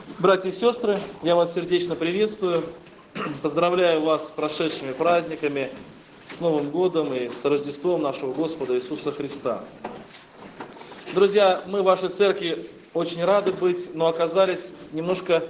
Братья и сестры, я вас сердечно приветствую. Поздравляю вас с прошедшими праздниками, с Новым годом и с Рождеством нашего Господа Иисуса Христа. Друзья, мы в вашей церкви очень рады быть, но оказались немножко,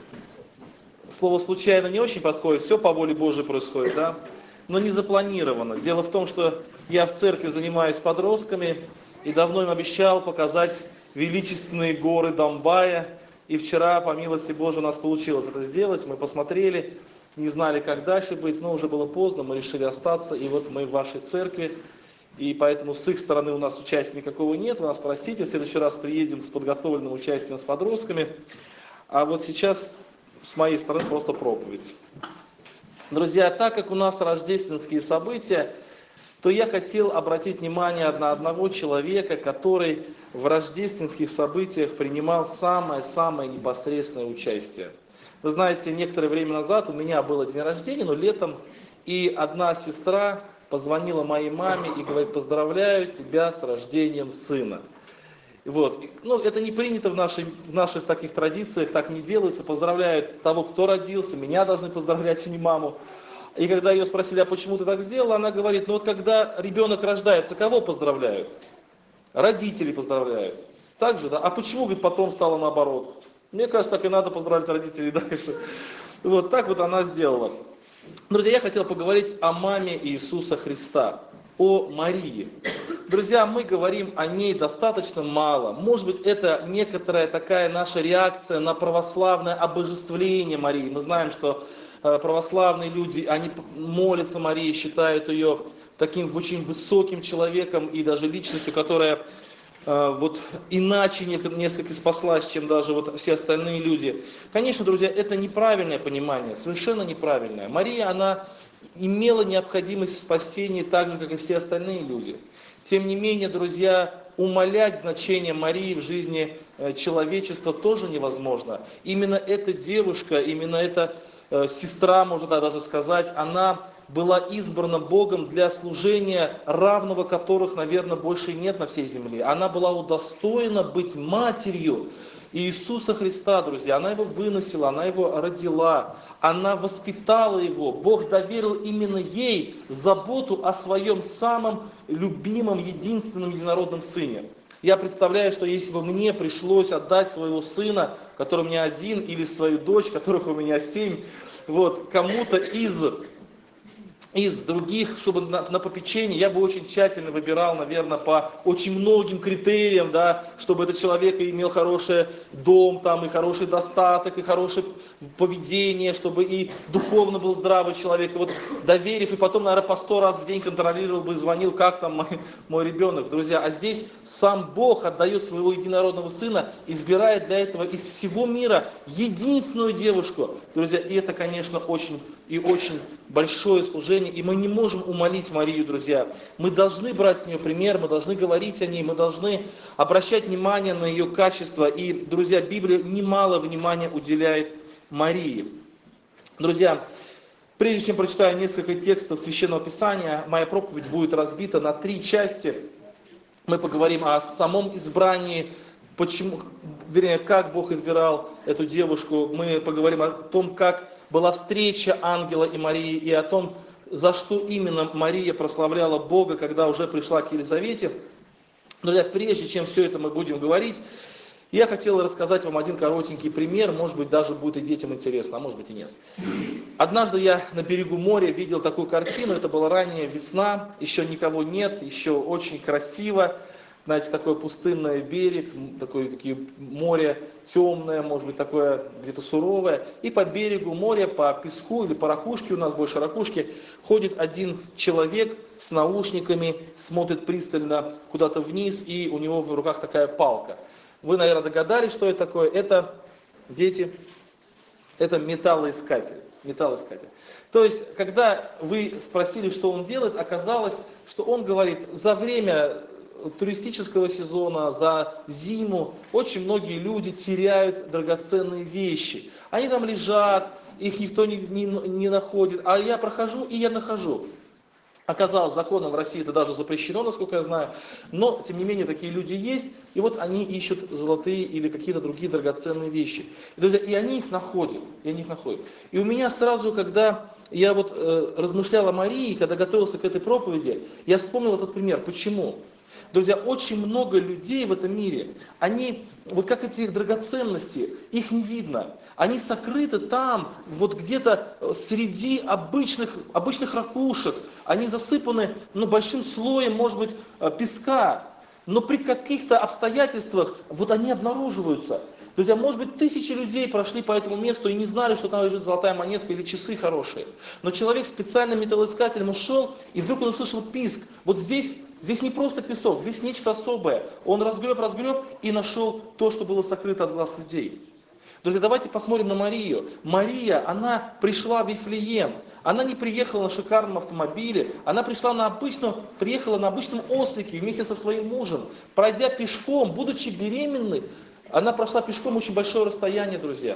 слово случайно не очень подходит, все по воле Божией происходит, да? Но не запланировано. Дело в том, что я в церкви занимаюсь подростками и давно им обещал показать величественные горы Домбая. И вчера, по милости Божией, у нас получилось это сделать. Мы посмотрели, не знали, как дальше быть, но уже было поздно, мы решили остаться. И вот мы в вашей церкви. И поэтому с их стороны у нас участия никакого нет. Вы нас простите, в следующий раз приедем с подготовленным участием с подростками. А вот сейчас с моей стороны просто проповедь. Друзья, так как у нас рождественские события, то я хотел обратить внимание на одного человека, который в рождественских событиях принимал самое-самое непосредственное участие. Вы знаете, некоторое время назад у меня было день рождения, но летом, и одна сестра позвонила моей маме и говорит: поздравляю тебя с рождением сына. Вот. Ну, это не принято в наших таких традициях, так не делается. Поздравляют того, кто родился, меня должны поздравлять, а не маму. И когда ее спросили, а почему ты так сделала, она говорит: ну вот когда ребенок рождается, кого поздравляют? Родителей поздравляют. Так же, да? А почему, говорит, потом стало наоборот? Мне кажется, так и надо поздравлять родителей дальше. Вот так вот она сделала. Друзья, я хотел поговорить о маме Иисуса Христа, о Марии. Друзья, мы говорим о ней достаточно мало. Может быть, это некоторая такая наша реакция на православное обожествление Марии. Мы знаем, что православные люди, они молятся Марии, считают ее таким очень высоким человеком и даже личностью, которая вот иначе несколько спаслась, чем даже вот все остальные люди. Конечно, друзья, это неправильное понимание, совершенно неправильное. Мария, она имела необходимость в спасении так же, как и все остальные люди. Тем не менее, друзья, умалять значение Марии в жизни человечества тоже невозможно. Именно эта девушка, именно эта сестра, можно так даже сказать, она была избрана Богом для служения, равного которых, наверное, больше нет на всей земле. Она была удостоена быть матерью Иисуса Христа, друзья. Она его выносила, она его родила, она воспитала его. Бог доверил именно ей заботу о своем самом любимом, единственном единородном сыне. Я представляю, что если бы мне пришлось отдать своего сына, который у меня один, или свою дочь, которых у меня 7, вот, кому-то из других, чтобы на попечение, я бы очень тщательно выбирал, наверное, по очень многим критериям, да, чтобы этот человек имел хороший дом, там, и хороший достаток, и хорошее поведение, чтобы и духовно был здравый человек. И вот доверив, и потом, наверное, по 100 раз в день контролировал бы, звонил, как там мой ребенок, друзья. А здесь сам Бог отдает своего единородного сына, избирает для этого из всего мира единственную девушку, друзья. И это, конечно, очень и очень большое служение, и мы не можем умолить Марию, друзья. Мы должны брать с нее пример, мы должны говорить о ней, мы должны обращать внимание на ее качество. И, друзья, Библия немало внимания уделяет Марии. Друзья, прежде чем прочитаю несколько текстов Священного Писания, моя проповедь будет разбита на 3 части. Мы поговорим о самом избрании, почему, вернее, как Бог избирал эту девушку. Мы поговорим о том, как была встреча ангела и Марии, и о том, за что именно Мария прославляла Бога, когда уже пришла к Елизавете. Друзья, прежде чем все это мы будем говорить, я хотел рассказать вам один коротенький пример, может быть, даже будет и детям интересно, а может быть и нет. Однажды я на берегу моря видел такую картину, это была ранняя весна, еще никого нет, еще очень красиво. Знаете, такой пустынный берег, такое море темное, может быть, такое где-то суровое. И по берегу моря, по песку или по ракушке, у нас больше ракушки, ходит один человек с наушниками, смотрит пристально куда-то вниз, и у него в руках такая палка. Вы, наверное, догадались, что это такое. Это, дети, это металлоискатель. Металлоискатель. То есть, когда вы спросили, что он делает, оказалось, что он говорит, за время туристического сезона, за зиму очень многие люди теряют драгоценные вещи. Они там лежат, их никто не находит, а я прохожу и я нахожу. Оказалось, законом в России это даже запрещено, насколько я знаю, но, тем не менее, такие люди есть, и вот они ищут золотые или какие-то другие драгоценные вещи. И, друзья, и они их находят, И у меня сразу, когда я вот размышлял о Марии, когда готовился к этой проповеди, я вспомнил этот пример. Почему? Друзья, очень много людей в этом мире, они, вот как эти их драгоценности, их не видно. Они сокрыты там, вот где-то среди обычных ракушек. Они засыпаны большим слоем, может быть, песка. Но при каких-то обстоятельствах вот они обнаруживаются. Друзья, может быть, тысячи людей прошли по этому месту и не знали, что там лежит золотая монетка или часы хорошие. Но человек специальным металлоискателем ушел, и вдруг он услышал писк. Вот здесь не просто песок, здесь нечто особое. Он разгреб и нашел то, что было сокрыто от глаз людей. Друзья, давайте посмотрим на Марию. Мария, она пришла в Вифлеем. Она не приехала на шикарном автомобиле, она приехала на обычном ослике вместе со своим мужем. Пройдя пешком, будучи беременной, она прошла пешком очень большое расстояние, друзья.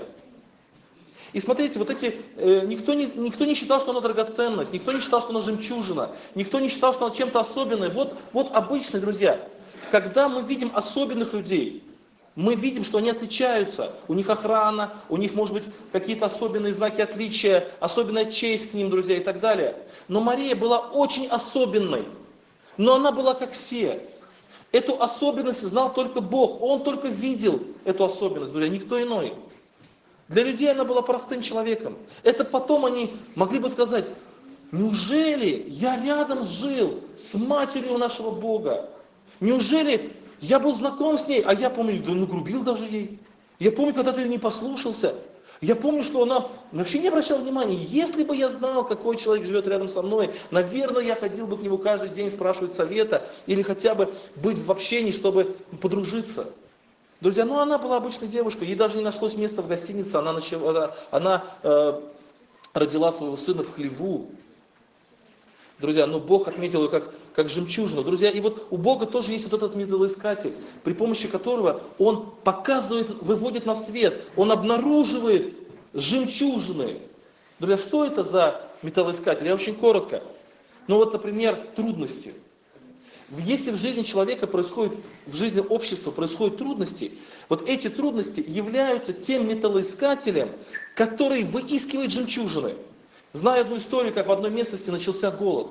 И смотрите, никто не считал, что она драгоценность, никто не считал, что она жемчужина, никто не считал, что она чем-то особенной. Вот обычные, друзья, когда мы видим особенных людей, мы видим, что они отличаются, у них охрана, у них, может быть, какие-то особенные знаки отличия, особенная честь к ним, друзья, и так далее. Но Мария была очень особенной, но она была как все. Эту особенность знал только Бог, Он только видел эту особенность, друзья, никто иной. Для людей она была простым человеком. Это потом они могли бы сказать: неужели я рядом жил с матерью нашего Бога? Неужели я был знаком с ней, а я помню, нагрубил даже ей. Я помню, когда ты не послушался. Я помню, что она вообще не обращала внимания. Если бы я знал, какой человек живет рядом со мной, наверное, я ходил бы к нему каждый день спрашивать совета или хотя бы быть в общении, чтобы подружиться. Друзья, она была обычной девушкой, ей даже не нашлось места в гостинице, она родила своего сына в хлеву. Друзья, Бог отметил ее как жемчужину. Друзья, и вот у Бога тоже есть вот этот металлоискатель, при помощи которого Он показывает, выводит на свет, Он обнаруживает жемчужины. Друзья, что это за металлоискатель? Я очень коротко. Например, трудности. Если в жизни человека в жизни общества происходят трудности, вот эти трудности являются тем металлоискателем, который выискивает жемчужины. Знаю одну историю, как в одной местности начался голод.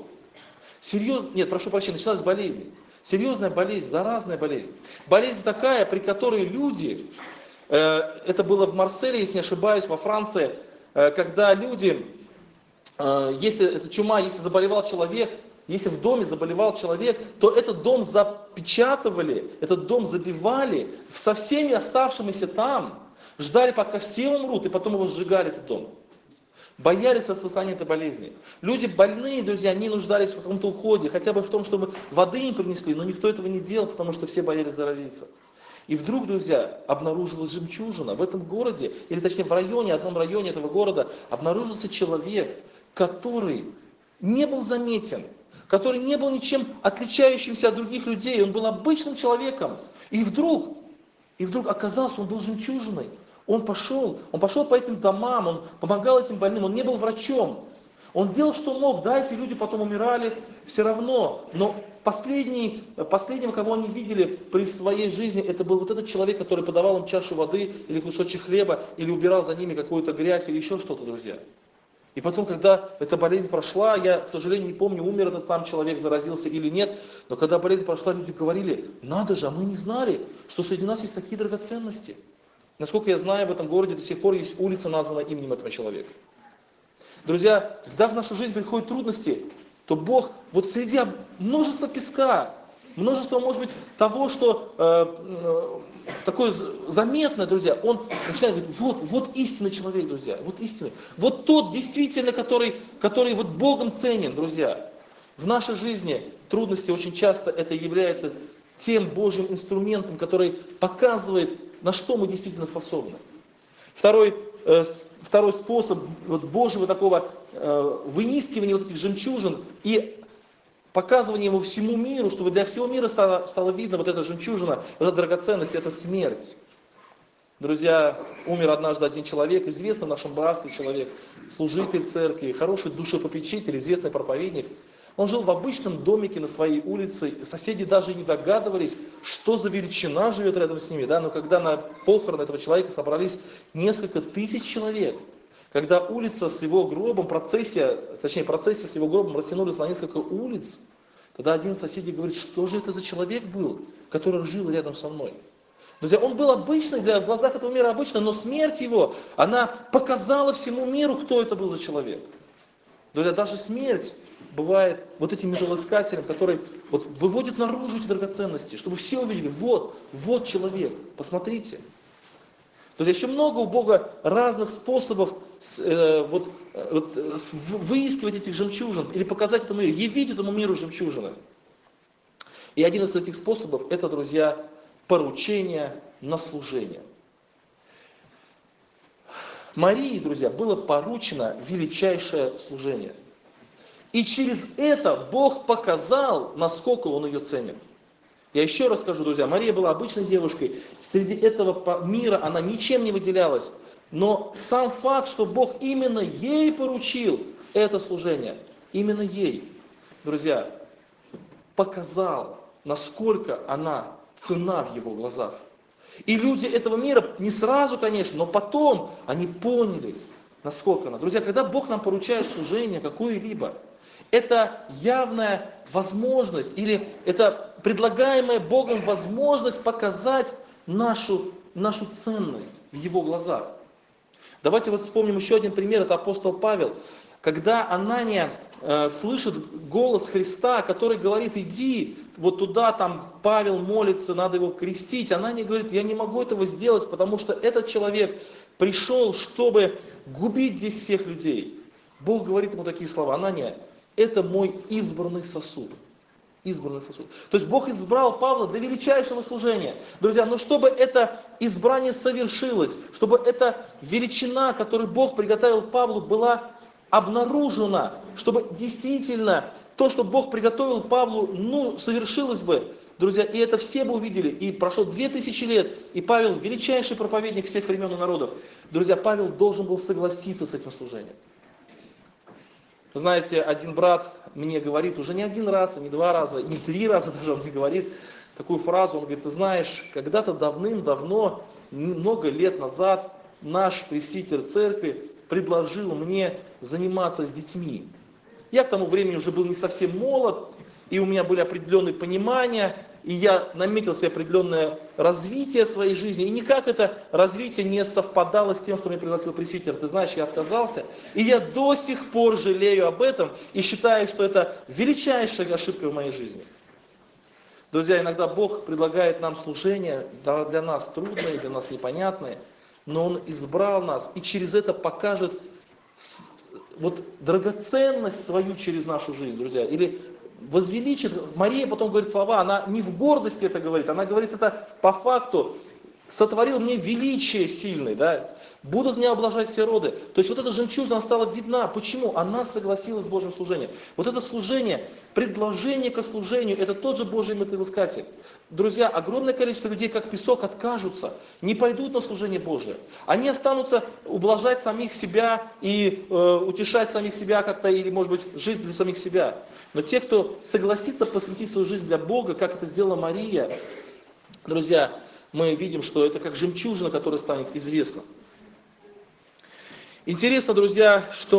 Началась болезнь. Серьезная болезнь, заразная болезнь. Болезнь такая, при которой люди, это было в Марселе, если не ошибаюсь, во Франции, когда люди, если заболевал человек, если в доме заболевал человек, то этот дом запечатывали, этот дом забивали со всеми оставшимися там, ждали, пока все умрут, и потом его сжигали, этот дом. Боялись распространения этой болезни. Люди больные, друзья, они нуждались в каком-то уходе, хотя бы в том, чтобы воды им принесли, но никто этого не делал, потому что все боялись заразиться. И вдруг, друзья, обнаружилась жемчужина в этом городе, или точнее в одном районе этого города, обнаружился человек, который не был заметен, который не был ничем отличающимся от других людей, он был обычным человеком. И вдруг оказалось, что он был жемчужиной. Он пошел по этим домам, он помогал этим больным, он не был врачом. Он делал, что мог, да, эти люди потом умирали все равно. Но последним, кого они видели при своей жизни, это был вот этот человек, который подавал им чашу воды или кусочек хлеба, или убирал за ними какую-то грязь или еще что-то, друзья. И потом, когда эта болезнь прошла, я, к сожалению, не помню, умер этот сам человек, заразился или нет, но когда болезнь прошла, люди говорили: надо же, а мы не знали, что среди нас есть такие драгоценности. Насколько я знаю, в этом городе до сих пор есть улица, названная именем этого человека. Друзья, когда в нашу жизнь приходят трудности, то Бог вот среди множества песка, множество, может быть, того, что такое заметное, друзья, Он начинает говорить: вот истинный человек, друзья, вот истинный. Вот тот действительно, который вот Богом ценен, друзья. В нашей жизни трудности очень часто это является тем Божьим инструментом, который показывает, на что мы действительно способны. Второй способ Божьего такого выискивания вот этих жемчужин и показывания его всему миру, чтобы для всего мира стало видно вот эта жемчужина, вот эта драгоценность, это смерть. Друзья, умер однажды один человек, известный в нашем братстве человек, служитель церкви, хороший душепопечитель, известный проповедник. Он жил в обычном домике на своей улице, соседи даже не догадывались, что за величина живет рядом с ними, да? Но когда на похороны этого человека собрались несколько тысяч человек, когда улица с его гробом, процессия с его гробом растянулась на несколько улиц, тогда один из соседей говорит, что же это за человек был, который жил рядом со мной. Друзья, он был обычный, в глазах этого мира обычный, но смерть его, она показала всему миру, кто это был за человек. Друзья, даже смерть бывает вот этим металлоискателем, который вот выводит наружу эти драгоценности, чтобы все увидели, вот человек, посмотрите. Друзья, еще много у Бога разных способов выискивать этих жемчужин или показать этому миру, явить этому миру жемчужины. И один из этих способов это, друзья, поручение на служение. Марии, друзья, было поручено величайшее служение. И через это Бог показал, насколько Он ее ценит. Я еще раз скажу, друзья, Мария была обычной девушкой. Среди этого мира она ничем не выделялась. Но сам факт, что Бог именно ей поручил это служение, именно ей, друзья, показал, насколько она ценна в Его глазах. И люди этого мира, не сразу, конечно, но потом они поняли, насколько она. Друзья, когда Бог нам поручает служение какое-либо, это явная возможность, или это предлагаемая Богом возможность показать нашу ценность в Его глазах. Давайте вот вспомним еще один пример, это апостол Павел. Когда Анания слышит голос Христа, который говорит, иди вот туда, там Павел молится, надо его крестить. Анания говорит, я не могу этого сделать, потому что этот человек пришел, чтобы губить здесь всех людей. Бог говорит ему такие слова, Анания, это мой избранный сосуд. Избранный сосуд. То есть Бог избрал Павла для величайшего служения. Друзья, но чтобы это избрание совершилось, чтобы эта величина, которую Бог приготовил Павлу, была обнаружена, чтобы действительно то, что Бог приготовил Павлу, совершилось бы, друзья, и это все бы увидели. И прошло 2000 лет, и Павел величайший проповедник всех времен и народов. Друзья, Павел должен был согласиться с этим служением. Вы знаете, один брат мне говорит, уже не один раз, не два раза, не 3 раза даже он мне говорит такую фразу, он говорит, ты знаешь, когда-то давным-давно, много лет назад, наш пресвитер церкви предложил мне заниматься с детьми. Я к тому времени уже был не совсем молод, и у меня были определенные понимания, и я наметил себе определенное развитие своей жизни, и никак это развитие не совпадало с тем, что меня пригласил пресвитер. Ты знаешь, я отказался, и я до сих пор жалею об этом, и считаю, что это величайшая ошибка в моей жизни. Друзья, иногда Бог предлагает нам служение, для нас трудное, для нас непонятное, но Он избрал нас, и через это покажет вот драгоценность свою через нашу жизнь, друзья, или возвеличит. Мария потом говорит слова, она не в гордости это говорит, она говорит это по факту. Сотворил мне величие сильное, да, будут меня облажать все роды. То есть вот эта жемчужина стала видна. Почему? Она согласилась с Божьим служением. Вот это служение, предложение к служению, это тот же Божий металлоискатель. Друзья, огромное количество людей, как песок, откажутся, не пойдут на служение Божие. Они останутся ублажать самих себя и утешать самих себя как-то, или, может быть, жить для самих себя. Но те, кто согласится посвятить свою жизнь для Бога, как это сделала Мария, друзья, мы видим, что это как жемчужина, которая станет известна. Интересно, друзья, что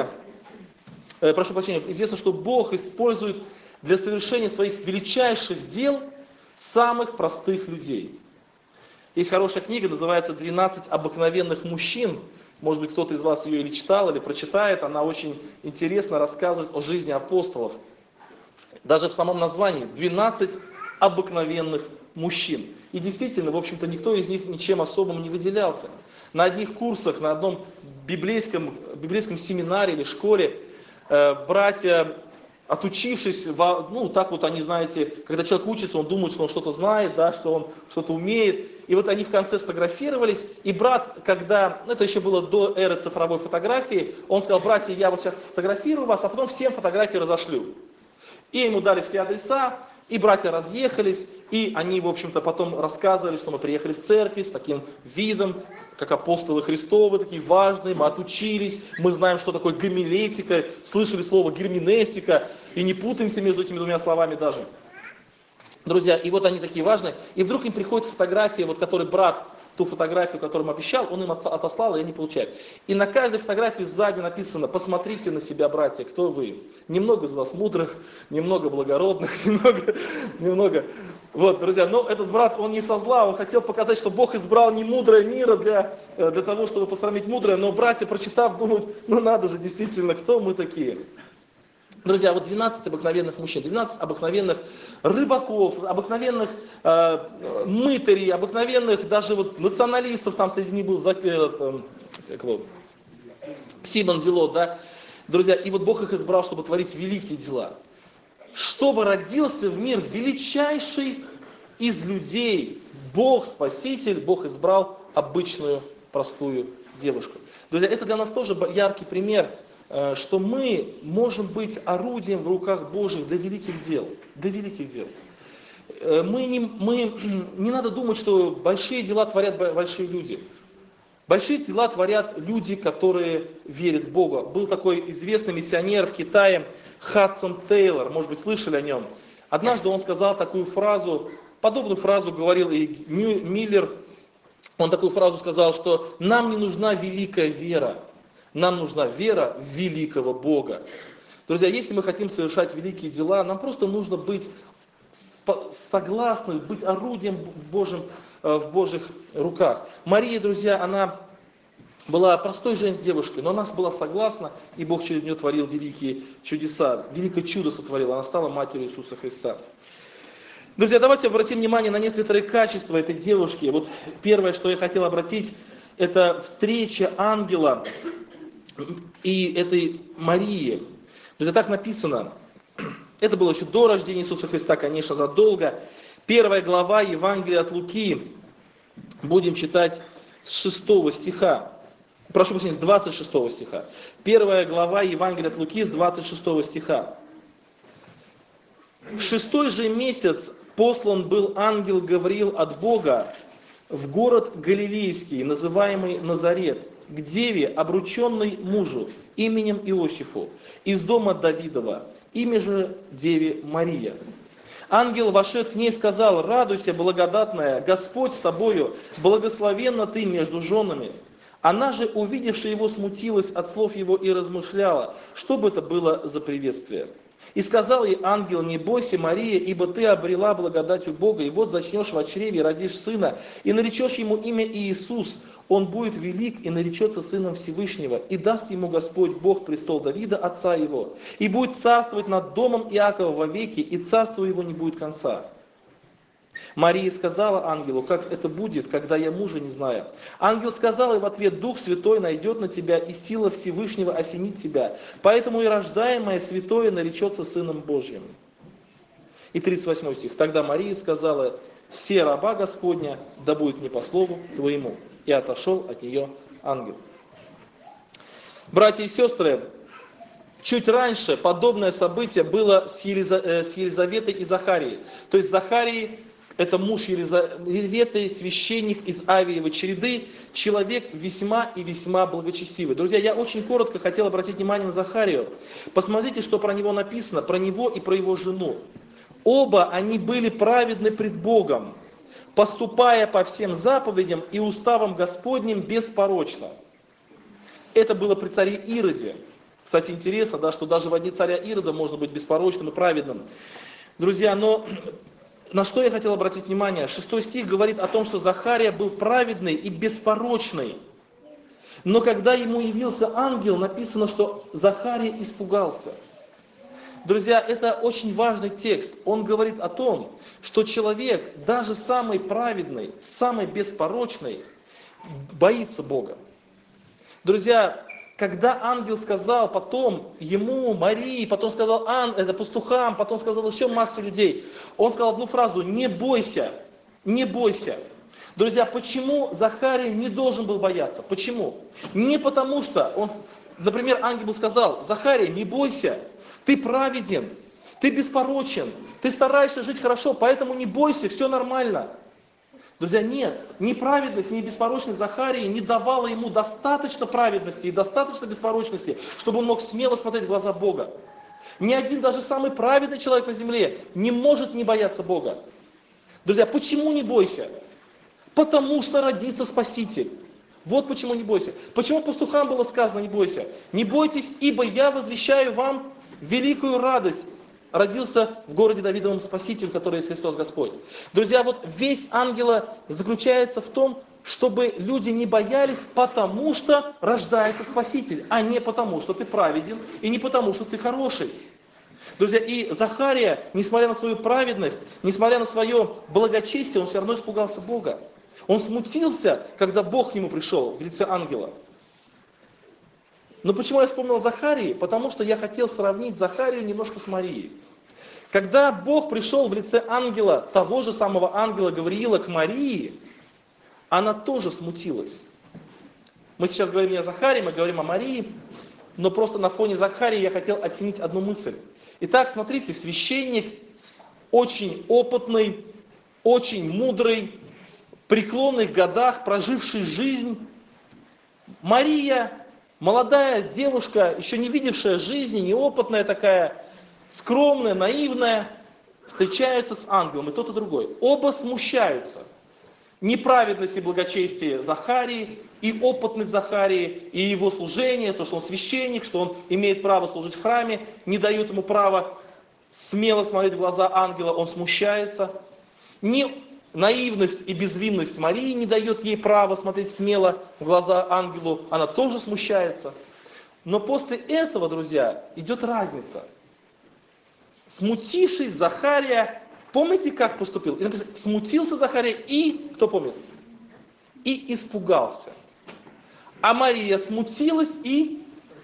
известно, что Бог использует для совершения своих величайших дел самых простых людей. Есть хорошая книга, называется «12 обыкновенных мужчин». Может быть, кто-то из вас ее или читал, или прочитает. Она очень интересно рассказывает о жизни апостолов. Даже в самом названии «12 обыкновенных мужчин». И действительно, в общем-то, никто из них ничем особым не выделялся. На одних курсах, на одном библейском семинаре или школе братья, отучившись, так вот они, знаете, когда человек учится, он думает, что он что-то знает, да, что он что-то умеет. И вот они в конце сфотографировались, и брат, когда, это еще было до эры цифровой фотографии, он сказал, братья, я вот сейчас сфотографирую вас, а потом всем фотографии разошлю. И ему дали все адреса, И братья разъехались, и они, в общем-то, потом рассказывали, что мы приехали в церковь с таким видом, как апостолы Христовы, такие важные, мы отучились, мы знаем, что такое гомилетика, слышали слово герменевтика, и не путаемся между этими двумя словами даже. Друзья, и вот они такие важные, и вдруг им приходит фотография, вот который брат, ту фотографию, которую им обещал, он им отослал, и они получают. И на каждой фотографии сзади написано: посмотрите на себя, братья, кто вы. Немного из вас мудрых, немного благородных, немного. Вот, друзья, но этот брат, он не со зла, он хотел показать, что Бог избрал не мудрое мира для того, чтобы посрамить мудрое, но братья, прочитав, думают, ну надо же, действительно, кто мы такие? Друзья, вот 12 обыкновенных мужчин, 12 обыкновенных рыбаков, обыкновенных мытарей, обыкновенных даже вот националистов, там среди них был Симон Зелот, да? Друзья, и вот Бог их избрал, чтобы творить великие дела. Чтобы родился в мир величайший из людей, Бог Спаситель, Бог избрал обычную, простую девушку. Друзья, это для нас тоже яркий пример, что мы можем быть орудием в руках Божьих для великих дел. Для великих дел. Не надо думать, что большие дела творят большие люди. Большие дела творят люди, которые верят в Бога. Был такой известный миссионер в Китае Хадсон Тейлор, может быть, слышали о нем. Однажды он сказал такую фразу, подобную фразу говорил и Миллер. Он такую фразу сказал, что нам не нужна великая вера. Нам нужна вера в великого Бога. Друзья, если мы хотим совершать великие дела, нам просто нужно быть согласны, быть орудием в Божьих руках. Мария, друзья, она была простой девушкой, но она была согласна, и Бог через нее творил великие чудеса, великое чудо сотворил, она стала матерью Иисуса Христа. Друзья, давайте обратим внимание на некоторые качества этой девушки. Вот первое, что я хотел обратить, это встреча ангела и этой Марии. Друзья, так написано. Это было еще до рождения Иисуса Христа, конечно, задолго. 1 глава Евангелия от Луки. Будем читать с 6 стиха. Прошу прощения, с 26 стиха. 1 глава Евангелия от Луки с 26 стиха. В 6 же месяц послан был ангел Гавриил от Бога в город Галилейский, называемый Назарет, к деве, обрученной мужу, именем Иосифу, из дома Давидова, имя же деве Мария. Ангел, вошед к ней, сказал: радуйся, благодатная, Господь с тобою, благословенна ты между женами. Она же, увидевши его, смутилась от слов его и размышляла, что бы это было за приветствие. И сказал ей ангел: не бойся, Мария, ибо ты обрела благодать у Бога, и вот зачнешь в чреве и родишь сына, и наречешь ему имя Иисус. Он будет велик и наречется сыном Всевышнего, и даст ему Господь Бог престол Давида, отца его, и будет царствовать над домом Иакова вовеки, и царству его не будет конца. Мария сказала ангелу: как это будет, когда я мужа не знаю? Ангел сказал ей в ответ: Дух Святой найдет на тебя, и сила Всевышнего осенит тебя. Поэтому и рождаемое святое наречется Сыном Божьим. И 38 стих. Тогда Мария сказала: се раба Господня, да будет мне по слову твоему. И отошел от нее ангел. Братья и сестры, чуть раньше подобное событие было с Елизаветой и Захарией. То есть Захарий — это муж Елизаветы, священник из Авиевой череды, человек весьма и весьма благочестивый. Друзья, я очень коротко хотел обратить внимание на Захарию. Посмотрите, что про него написано, про него и про его жену. Оба они были праведны пред Богом, поступая по всем заповедям и уставам Господним беспорочно. Это было при царе Ироде. Кстати, интересно, да, что даже в дни царя Ирода можно быть беспорочным и праведным. Друзья, но на что я хотел обратить внимание? 6 стих говорит о том, что Захария был праведный и беспорочный. Но когда ему явился ангел, написано, что Захария испугался. Друзья, это очень важный текст. Он говорит о том, что человек, даже самый праведный, самый беспорочный, боится Бога. Друзья, когда ангел сказал потом ему, Марии, потом сказал пастухам, потом сказал еще массе людей, он сказал одну фразу: не бойся, не бойся. Друзья, почему Захарий не должен был бояться? Почему? Не потому что, например, ангел сказал: Захарий, не бойся, ты праведен, Ты беспорочен, ты стараешься жить хорошо, поэтому не бойся, все нормально. Друзья, нет, ни праведность, ни беспорочность Захарии не давала ему достаточно праведности и достаточно беспорочности, чтобы он мог смело смотреть в глаза Бога. Ни один, даже самый праведный человек на земле не может не бояться Бога. Друзья, почему не бойся? Потому что родится Спаситель. Вот почему не бойся. Почему пастухам было сказано не бойся? Не бойтесь, ибо я возвещаю вам великую радость. Родился в городе Давидовом Спаситель, который есть Христос Господь. Друзья, вот весть ангела заключается в том, чтобы люди не боялись, потому что рождается Спаситель, а не потому, что ты праведен, и не потому, что ты хороший. Друзья, и Захария, несмотря на свою праведность, несмотря на свое благочестие, он все равно испугался Бога. Он смутился, когда Бог к нему пришел в лице ангела. Но почему я вспомнил Захарии? Потому что я хотел сравнить Захарию немножко с Марией. Когда Бог пришел в лице ангела, того же самого ангела Гавриила к Марии, она тоже смутилась. Мы сейчас говорим не о Захарии, мы говорим о Марии, но просто на фоне Захарии я хотел оценить одну мысль. Итак, смотрите, священник очень опытный, очень мудрый, в преклонных годах, проживший жизнь. Мария, молодая девушка, еще не видевшая жизни, неопытная такая, скромная, наивная, встречаются с ангелом, и тот, и другой. Оба смущаются. Неправедность и благочестие Захарии, и опытность Захарии, и его служение, то, что он священник, что он имеет право служить в храме, не дают ему права смело смотреть в глаза ангела, он смущается. Наивность и безвинность Марии не дает ей права смотреть смело в глаза ангелу, она тоже смущается. Но после этого, друзья, идет разница. Смутившись, Захария, помните, как поступил? И написано, смутился Захария и, кто помнит? И испугался. А Мария смутилась и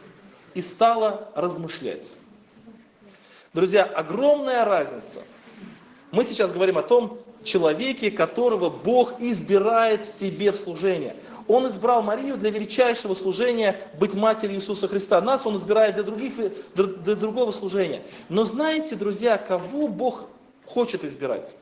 стала размышлять. Друзья, огромная разница. Мы сейчас говорим о том человеке, которого Бог избирает в себе в служение. Он избрал Марию для величайшего служения быть матерью Иисуса Христа. Нас Он избирает для другого служения. Но знаете, друзья, кого Бог хочет избирать?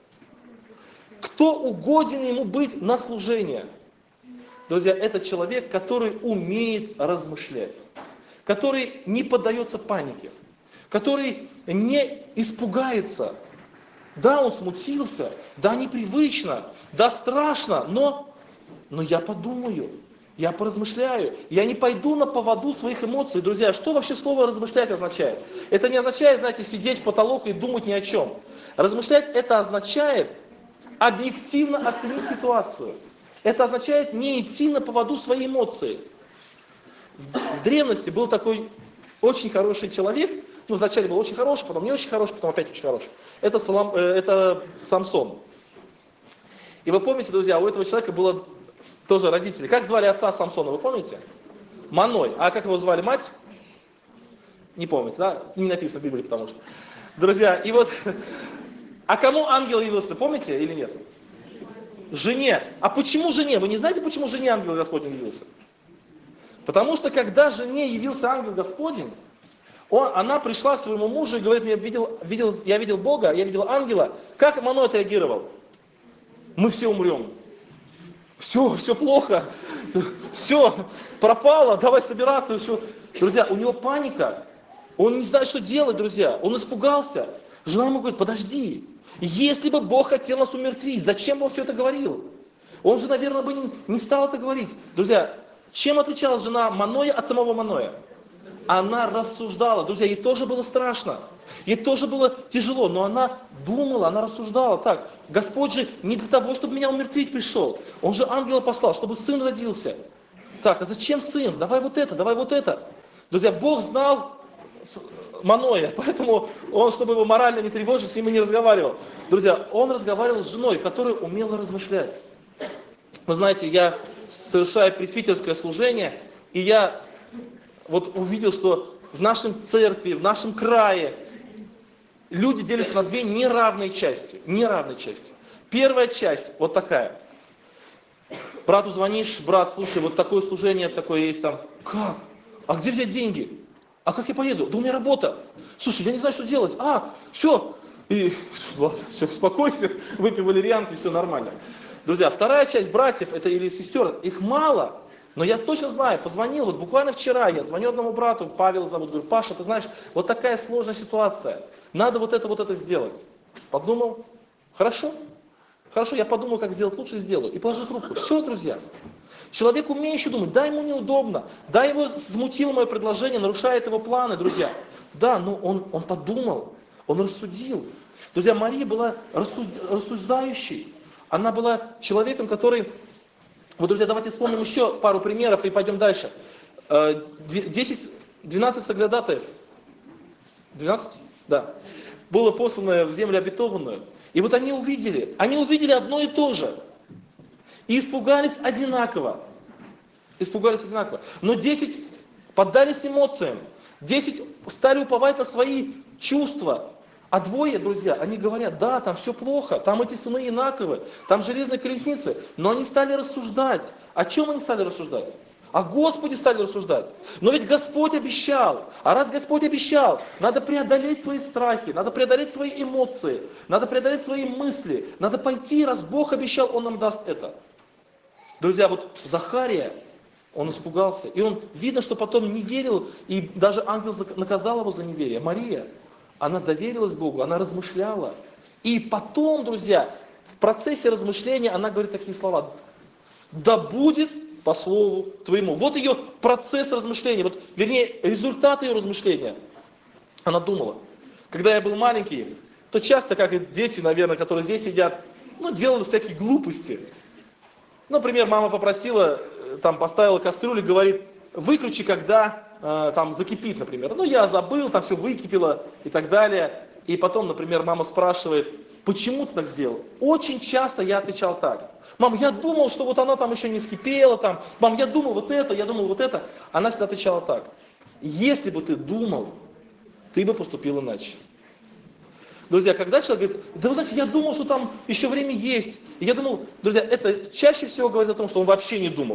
Кто угоден Ему быть на служение? Друзья, это человек, который умеет размышлять, который не поддается панике, который не испугается. Да, он смутился, да, непривычно, да, страшно, но я подумаю, я поразмышляю, я не пойду на поводу своих эмоций. Друзья, что вообще слово «размышлять» означает? Это не означает, знаете, сидеть в потолок и думать ни о чем. Размышлять это означает объективно оценить ситуацию. Это означает не идти на поводу своей эмоции. В древности был такой очень хороший человек, вначале был очень хороший, потом не очень хороший, потом опять очень хороший. Это Самсон. И вы помните, друзья, у этого человека было тоже родители. Как звали отца Самсона, вы помните? Маной. А как его звали мать? Не помните, да? Не написано в Библии, потому что. Друзья, и вот, а кому ангел явился, помните или нет? Жене. А почему жене? Вы не знаете, почему жене ангел Господень явился? Потому что, когда жене явился ангел Господень, она пришла к своему мужу и говорит, я видел Бога, я видел ангела. Как Маной отреагировал? Мы все умрем. Все плохо. Все, пропало, давай собираться. Все. Друзья, у него паника. Он не знает, что делать, друзья. Он испугался. Жена ему говорит, подожди. Если бы Бог хотел нас умертвить, зачем бы он все это говорил? Он же, наверное, бы не стал это говорить. Друзья, чем отличалась жена Маноя от самого Маноя? Она рассуждала. Друзья, ей тоже было страшно. Ей тоже было тяжело, но она думала, она рассуждала. Так, Господь же не для того, чтобы меня умертвить пришел. Он же ангела послал, чтобы сын родился. Так, а зачем сын? Давай вот это, давай вот это. Друзья, Бог знал Маноя, поэтому он, чтобы его морально не тревожить, с ним и не разговаривал. Друзья, он разговаривал с женой, которая умела размышлять. Вы знаете, я совершаю пресвитерское служение, и я вот увидел, что в нашей церкви, в нашем крае люди делятся на две неравные части. Неравные части. Первая часть вот такая. Брату звонишь, брат, слушай, вот такое служение такое есть там. Как? А где взять деньги? А как я поеду? Да у меня работа. Слушай, я не знаю, что делать. Все. И ладно, все, успокойся, выпей валерьянку, все нормально. Друзья, вторая часть братьев, это или сестер, их мало, но я точно знаю, позвонил, вот буквально вчера я звоню одному брату, Павел зовут, говорю, Паша, ты знаешь, вот такая сложная ситуация, надо вот это сделать. Подумал, хорошо, я подумаю, как сделать лучше, сделаю. И положил трубку. Все, друзья. Человек умеющий думать, да, ему неудобно, да, его смутило мое предложение, нарушает его планы, друзья. Да, но он подумал, он рассудил. Друзья, Мария была рассуждающей. Она была человеком, который... Вот, друзья, давайте вспомним еще пару примеров и пойдем дальше. 12 соглядатаев. 12? Да. Было послано в землю обетованную. И вот они увидели одно и то же. И испугались одинаково. Но 10 поддались эмоциям. 10 стали уповать на свои чувства. А двое, друзья, они говорят, да, там все плохо, там эти сыны инаковы, там железные колесницы. Но они стали рассуждать. О чем они стали рассуждать? О Господе стали рассуждать. Но ведь Господь обещал. А раз Господь обещал, надо преодолеть свои страхи, надо преодолеть свои эмоции, надо преодолеть свои мысли, надо пойти, раз Бог обещал, Он нам даст это. Друзья, вот Захария, он испугался, и он, видно, что потом не верил, и даже ангел наказал его за неверие. Мария, она доверилась Богу, она размышляла. И потом, друзья, в процессе размышления она говорит такие слова. Да будет по слову твоему. Вот ее процесс размышления, вернее, результат ее размышления. Она думала. Когда я был маленький, то часто, как и дети, наверное, которые здесь сидят, делали всякие глупости. Например, мама попросила, поставила кастрюлю, говорит, выключи, когда закипит, например. Я забыл, там все выкипело и так далее. И потом, например, мама спрашивает, почему ты так сделал? Очень часто я отвечал так. Мам, я думал, что она там еще не вскипела, мам, я думал вот это. Она всегда отвечала так. Если бы ты думал, ты бы поступил иначе. Друзья, когда человек говорит, да вы знаете, я думал, что там еще время есть. И я думал, друзья, это чаще всего говорит о том, что он вообще не думал.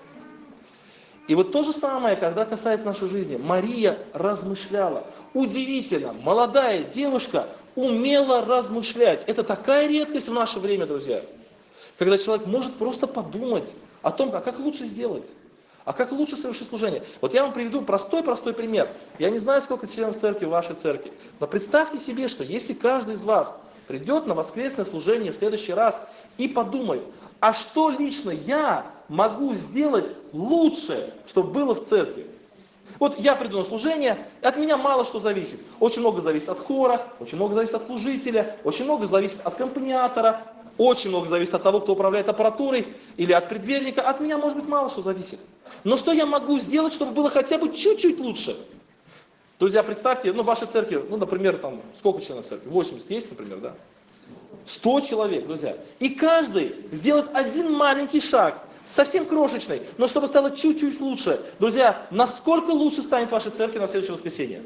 И вот то же самое, когда касается нашей жизни. Мария размышляла. Удивительно, молодая девушка умела размышлять. Это такая редкость в наше время, друзья. Когда человек может просто подумать о том, как лучше сделать. А как лучше совершить служение? Вот я вам приведу простой пример. Я не знаю, сколько членов церкви в вашей церкви. Но представьте себе, что если каждый из вас придет на воскресное служение в следующий раз и подумает, а что лично я могу сделать лучше, чтобы было в церкви? Вот я приду на служение, и от меня мало что зависит. Очень много зависит от хора, очень много зависит от служителя, очень много зависит от аккомпаниатора, очень много зависит от того, кто управляет аппаратурой, или от предверника. От меня, может быть, мало что зависит. Но что я могу сделать, чтобы было хотя бы чуть-чуть лучше? Друзья, представьте, в вашей церкви, например, сколько членов церкви? 80 есть, например, да? 100 человек, друзья. И каждый сделает один маленький шаг, совсем крошечный, но чтобы стало чуть-чуть лучше. Друзья, насколько лучше станет ваша церковь на следующее воскресенье?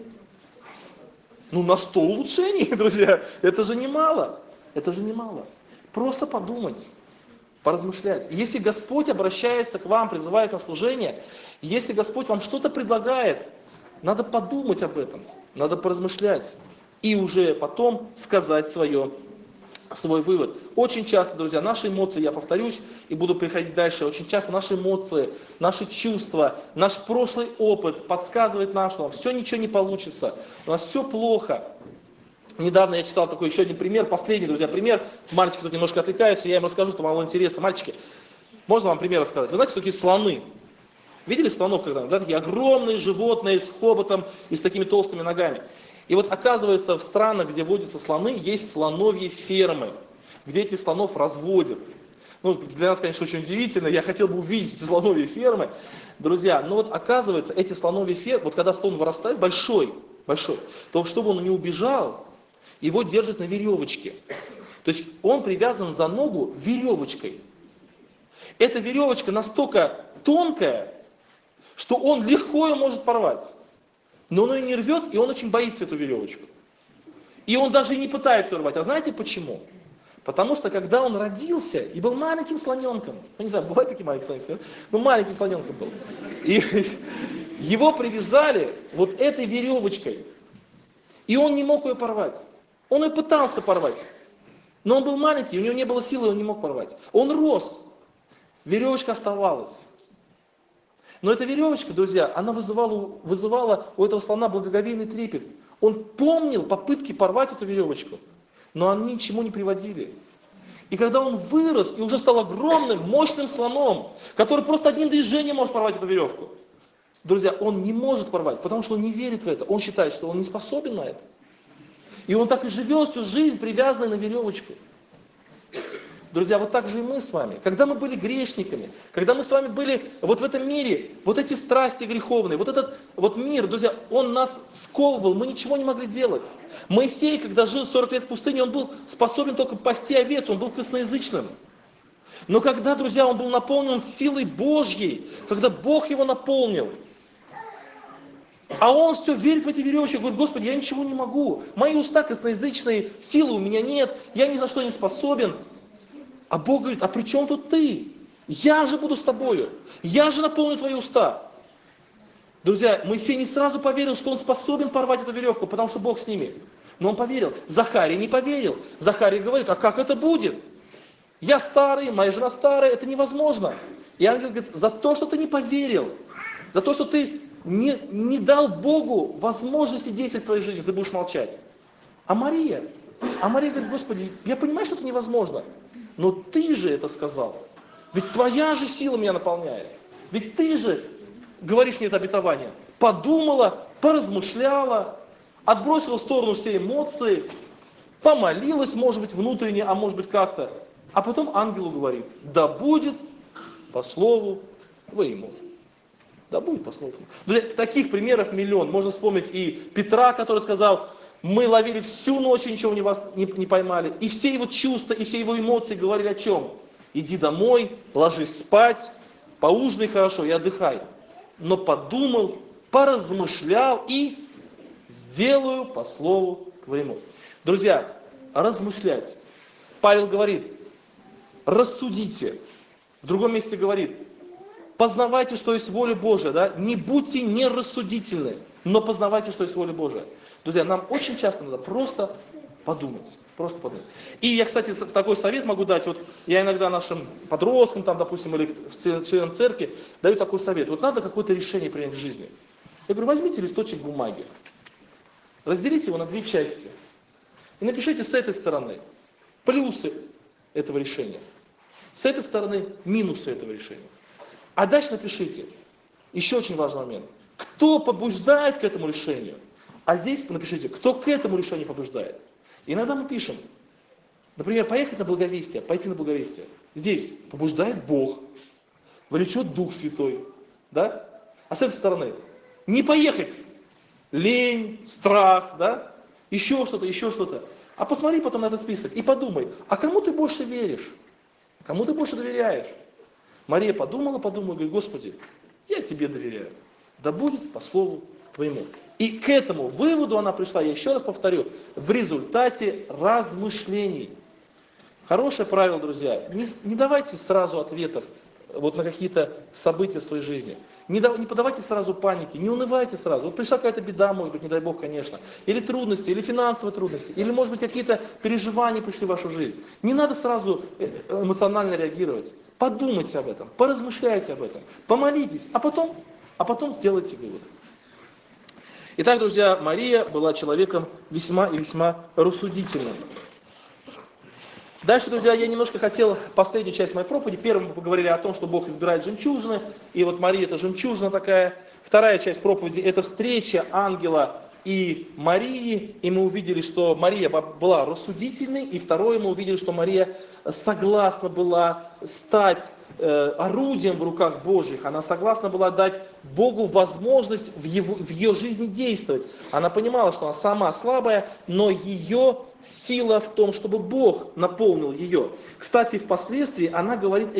На 100 улучшений, друзья. Это же немало. Просто подумать, поразмышлять. Если Господь обращается к вам, призывает на служение, если Господь вам что-то предлагает, надо подумать об этом, надо поразмышлять и уже потом сказать свой вывод. Очень часто, друзья, наши эмоции, я повторюсь и буду переходить дальше, очень часто наши эмоции, наши чувства, наш прошлый опыт подсказывает нам, что все ничего не получится, у нас все плохо. Недавно я читал такой еще один пример, последний, друзья, пример. Мальчики тут немножко отвлекаются, я им расскажу, что вам было интересно. Мальчики, можно вам пример рассказать? Вы знаете, какие слоны? Видели слонов когда-нибудь? Да, такие огромные животные с хоботом и с такими толстыми ногами. И вот оказывается, в странах, где водятся слоны, есть слоновьи фермы, где этих слонов разводят. Для нас, конечно, очень удивительно, я хотел бы увидеть эти слоновьи фермы. Друзья, оказывается, эти слоновьи фермы, когда слон вырастает большой, то чтобы он не убежал, его держат на веревочке. То есть он привязан за ногу веревочкой. Эта веревочка настолько тонкая, что он легко ее может порвать. Но он ее не рвет, и он очень боится эту веревочку. И он даже и не пытается ее рвать. А знаете почему? Потому что когда он родился и был маленьким слоненком, не знаю, бывают такие маленькие слоненки, маленьким слоненком был. Его привязали вот этой веревочкой. И он не мог ее порвать. Он ее пытался порвать. Но он был маленький, у него не было силы, он не мог порвать. Он рос. Веревочка оставалась. Но эта веревочка, друзья, она вызывала у этого слона благоговейный трепет. Он помнил попытки порвать эту веревочку, но они ни к чему не приводили. И когда он вырос и уже стал огромным, мощным слоном, который просто одним движением может порвать эту веревку, друзья, он не может порвать, потому что он не верит в это. Он считает, что он не способен на это. И он так и живет всю жизнь, привязанный на веревочку. Друзья, вот так же и мы с вами. Когда мы были грешниками, когда мы с вами были вот в этом мире, вот эти страсти греховные, вот этот вот мир, друзья, он нас сковывал, мы ничего не могли делать. Моисей, когда жил 40 лет в пустыне, он был способен только пасти овец, он был косноязычным. Но когда, друзья, он был наполнен силой Божьей, когда Бог его наполнил, а он все верит в эти веревочки, говорит: Господи, я ничего не могу, мои уста косноязычные, силы у меня нет, я ни за что не способен. А Бог говорит: а при чем тут ты? Я же буду с тобою, я же наполню твои уста. Друзья, Моисей не сразу поверил, что он способен порвать эту веревку, потому что Бог с ними. Но он поверил. Захарий не поверил. Захарий говорит: а как это будет? Я старый, моя жена старая, это невозможно. И ангел говорит: за то, что ты не поверил, за то, что ты не дал Богу возможности действовать в твоей жизни, ты будешь молчать. А Мария говорит: Господи, я понимаю, что это невозможно, но ты же это сказал. Ведь твоя же сила меня наполняет. Ведь ты же говоришь мне это обетование. Подумала, поразмышляла, отбросила в сторону все эмоции, помолилась, может быть, внутренне, а может быть как-то. А потом ангелу говорит: да будет по слову твоему. Да будет по слову твоему. Друзья, таких примеров миллион. Можно вспомнить и Петра, который сказал: мы ловили всю ночь и ничего не поймали. И все его чувства, и все его эмоции говорили о чем? Иди домой, ложись спать, поужинай хорошо и отдыхай. Но подумал, поразмышлял и сделаю по слову твоему. Друзья, размышлять. Павел говорит: рассудите. В другом месте говорит: познавайте, что есть воля Божия. Да? Не будьте нерассудительны, но познавайте, что есть воля Божия. Друзья, нам очень часто надо просто подумать. Просто подумать. И я, кстати, такой совет могу дать. Вот я иногда нашим подросткам, там, допустим, или членам церкви даю такой совет. Вот надо какое-то решение принять в жизни. Я говорю: возьмите листочек бумаги, разделите его на две части и напишите с этой стороны плюсы этого решения, с этой стороны минусы этого решения. А дальше напишите, еще очень важный момент, кто побуждает к этому решению. А здесь напишите, кто к этому решению побуждает. Иногда мы пишем, например, поехать на благовестие, пойти на благовестие. Здесь побуждает Бог, влечет Дух Святой. Да? А с этой стороны не поехать, лень, страх, да? Еще что-то, еще что-то. А посмотри потом на этот список и подумай, а кому ты больше веришь? Кому ты больше доверяешь? Мария подумала, говорит: Господи, я тебе доверяю. Да будет по слову твоему. И к этому выводу она пришла, я еще раз повторю, в результате размышлений. Хорошее правило, друзья, не давайте сразу ответов вот на какие-то события в своей жизни. Не подавайте сразу паники, не унывайте сразу. Вот пришла какая-то беда, может быть, не дай Бог, конечно. Или трудности, или финансовые трудности, или, может быть, какие-то переживания пришли в вашу жизнь. Не надо сразу эмоционально реагировать. Подумайте об этом, поразмышляйте об этом, помолитесь, а потом сделайте вывод. Итак, друзья, Мария была человеком весьма и весьма рассудительным. Дальше, друзья, я немножко хотел последнюю часть моей проповеди. Первым мы поговорили о том, что Бог избирает жемчужины, и вот Мария это жемчужина такая. Вторая часть проповеди – это встреча ангела и Марии, и мы увидели, что Мария была рассудительной, и второе, мы увидели, что Мария согласна была стать орудием в руках Божьих, она согласна была дать Богу возможность в ее жизни действовать. Она понимала, что она сама слабая, но ее сила в том, чтобы Бог наполнил ее. Кстати, впоследствии она говорит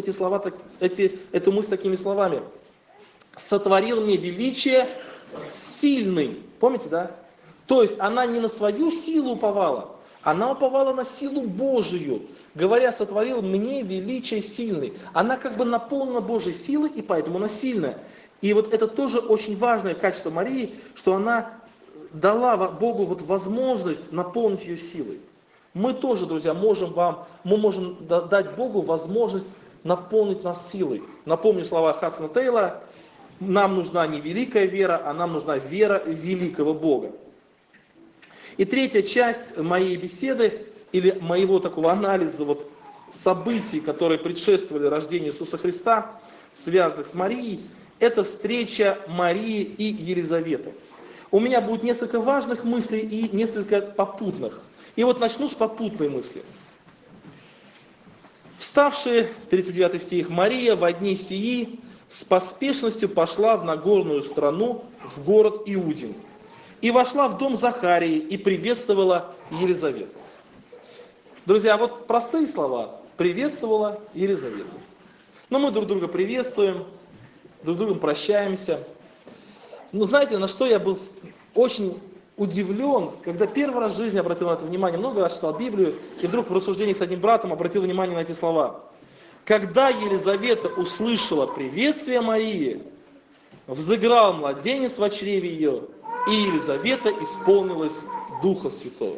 эту мысль такими словами: «Сотворил мне величие сильный». Помните, да? То есть она не на свою силу уповала, она уповала на силу Божию. говоря, сотворил мне величие сильный. Она как бы наполнена Божьей силой, и поэтому она сильная. И вот это тоже очень важное качество Марии, что она дала Богу вот возможность наполнить ее силой. Мы тоже, друзья, мы можем дать Богу возможность наполнить нас силой. Напомню слова Хадсона Тейлора: нам нужна не великая вера, а нам нужна вера в великого Бога. И третья часть моей беседы, или моего такого анализа вот событий, которые предшествовали рождению Иисуса Христа, связанных с Марией, это встреча Марии и Елизаветы. У меня будет несколько важных мыслей и несколько попутных. И вот начну с попутной мысли. Вставшие, 39 стих, Мария во дни сии с поспешностью пошла в Нагорную страну, в город Иудин, и вошла в дом Захарии и приветствовала Елизавету. Друзья, вот простые слова: приветствовала Елизавету. Но мы друг друга приветствуем, друг с другом прощаемся. Но знаете, на что я был очень удивлен, когда первый раз в жизни обратил на это внимание, много раз читал Библию, и вдруг в рассуждении с одним братом обратил внимание на эти слова. Когда Елизавета услышала приветствие Марии, взыграл младенец в чреве ее, и Елизавета исполнилась Духа Святого.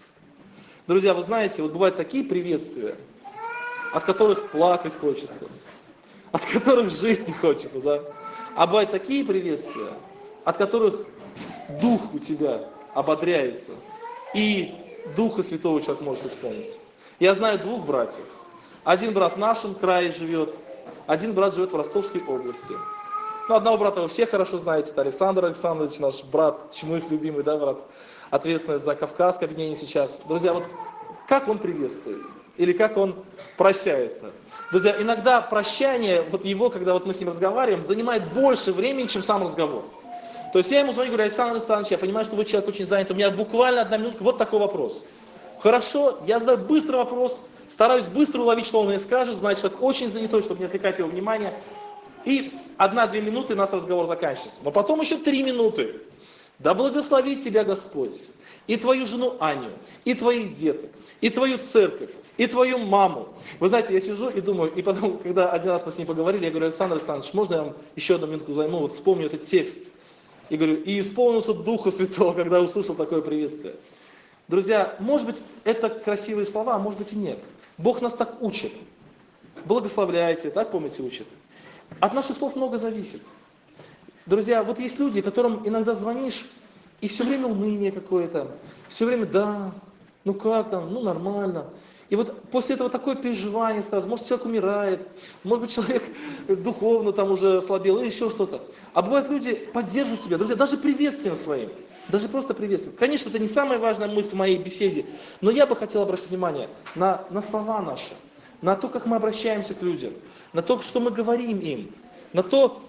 Друзья, вы знаете, вот бывают такие приветствия, от которых плакать хочется, от которых жить не хочется, да? А бывают такие приветствия, от которых дух у тебя ободряется, и Духа Святого человек может исполниться. Я знаю двух братьев. Один брат в нашем крае живет, один брат живет в Ростовской области. Ну, одного брата вы все хорошо знаете, это Александр Александрович, наш брат, Чмых, любимый, да, брат, ответственный за Кавказское объединение сейчас. Друзья, вот как он приветствует, или как он прощается. Друзья, иногда прощание, вот его, когда вот мы с ним разговариваем, занимает больше времени, чем сам разговор. То есть я ему звоню, говорю: Александр Александрович, я понимаю, что вы человек очень занят, у меня буквально 1 минутка, вот такой вопрос. Хорошо, я задаю быстрый вопрос, стараюсь быстро уловить, что он мне скажет, значит, человек очень занятой, чтобы не отвлекать его внимание. И 1-2 минуты, у нас разговор заканчивается. Но потом еще 3 минуты. Да благословит тебя Господь, и твою жену Аню, и твоих деток, и твою церковь, и твою маму. Вы знаете, я сижу и думаю, и потом, когда один раз мы с ней поговорили, я говорю: Александр Александрович, можно я вам еще 1 минутку займу, вот вспомню этот текст. И говорю: и исполнился Духа Святого, когда услышал такое приветствие. Друзья, может быть, это красивые слова, а может быть и нет. Бог нас так учит. Благословляйте, так, помните, учит. От наших слов много зависит. Друзья, вот есть люди, которым иногда звонишь, и все время уныние какое-то, все время: да, ну как там, ну нормально. И вот после этого такое переживание сразу, может, человек умирает, может быть, человек духовно там уже ослабел, или еще что-то. А бывают люди, поддерживают тебя, друзья, даже приветствием своим, даже просто приветствием. Конечно, это не самая важная мысль в моей беседе, но я бы хотел обратить внимание на слова наши, на то, как мы обращаемся к людям, на то, что мы говорим им, на то,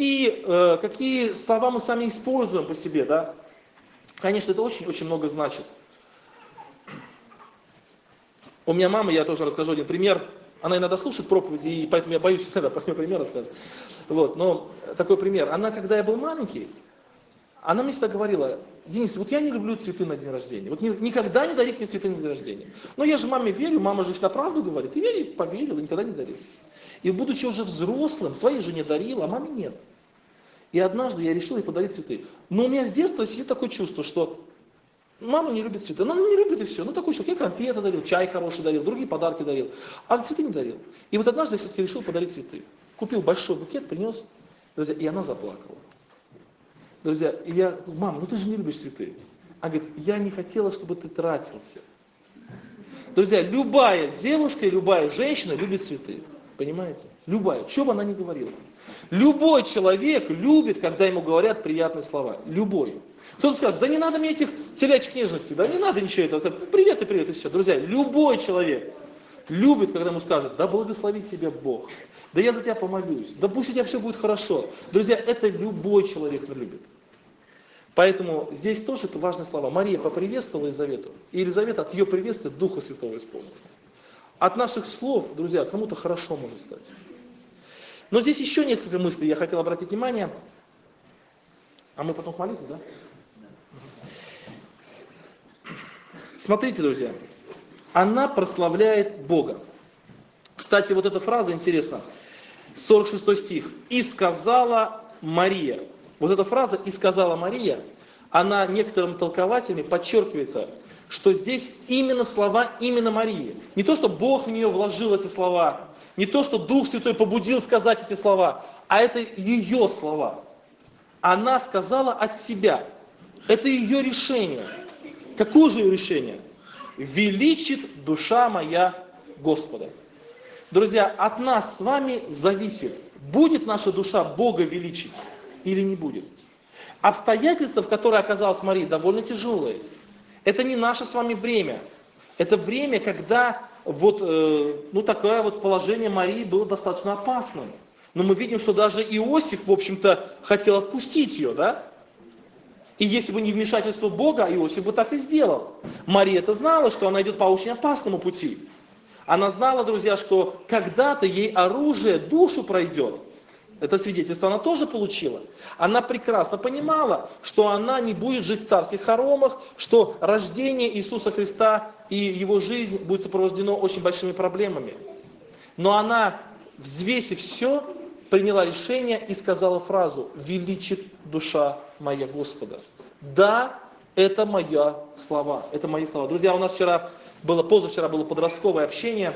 какие слова мы сами используем по себе, да. Конечно, это очень-очень много значит. У меня мама, я тоже расскажу один пример, она иногда слушает проповеди, и поэтому я боюсь иногда про нее пример рассказать. Вот, но такой пример. Она, когда я был маленький, она мне всегда говорила: Денис, вот я не люблю цветы на день рождения. Вот никогда не дарите мне цветы на день рождения. Но я же маме верю, мама же всегда правду говорит. И я поверил, и никогда не дарил. И будучи уже взрослым, своей жене дарил, а маме нет. И однажды я решил ей подарить цветы. Но у меня с детства сидит такое чувство, что мама не любит цветы. Она не любит, и все. Ну такой человек. Я конфеты дарил, чай хороший дарил, другие подарки дарил. А цветы не дарил. И вот однажды я все-таки решил подарить цветы. Купил большой букет, принес. Друзья, и она заплакала. Друзья, и я говорю: мам, ну ты же не любишь цветы. Она говорит: я не хотела, чтобы ты тратился. Друзья, любая девушка и любая женщина любит цветы. Понимаете? Любая, что бы она ни говорила. Любой человек любит, когда ему говорят приятные слова. Любой. Кто-то скажет: да не надо мне этих телячьих нежностей, да не надо ничего этого. Привет и привет, и все. Друзья, любой человек любит, когда ему скажут: да благословит тебя Бог, да я за тебя помолюсь, да пусть у тебя все будет хорошо. Друзья, это любой человек любит. Поэтому здесь тоже это важные слова. Мария поприветствовала Елизавету, и Елизавета от ее приветствия Духа Святого исполнилась. От наших слов, друзья, кому-то хорошо может стать. Но здесь еще несколько мыслей я хотел обратить внимание. А мы потом к молитве, да? Смотрите, друзья. она прославляет Бога. Кстати, вот эта фраза интересна. 46 стих. «И сказала Мария». Вот эта фраза «и сказала Мария», она некоторыми толкователями подчеркивается, что здесь именно слова именно Марии. Не то, что Бог в нее вложил эти слова, не то, что Дух Святой побудил сказать эти слова, а это ее слова. Она сказала от себя. Это ее решение. Какое же ее решение? «Величит душа моя Господа». Друзья, от нас с вами зависит, будет наша душа Бога величить или не будет. Обстоятельства, в которые оказалась Мария, довольно тяжелые. Это не наше с вами время. Это время, когда такое вот положение Марии было достаточно опасным. Но мы видим, что даже Иосиф, в общем-то, хотел отпустить ее, да? И если бы не вмешательство Бога, Иосиф бы так и сделал. Мария это знала, что она идет по очень опасному пути. Она знала, друзья, что когда-то ей оружие душу пройдет. Это свидетельство она тоже получила. Она прекрасно понимала, что она не будет жить в царских хоромах, что рождение Иисуса Христа и его жизнь будет сопровождено очень большими проблемами. Но она, взвесив все, приняла решение и сказала фразу «Величит душа моя Господа». Да, это мои слова. Это мои слова. Друзья, у нас позавчера было подростковое общение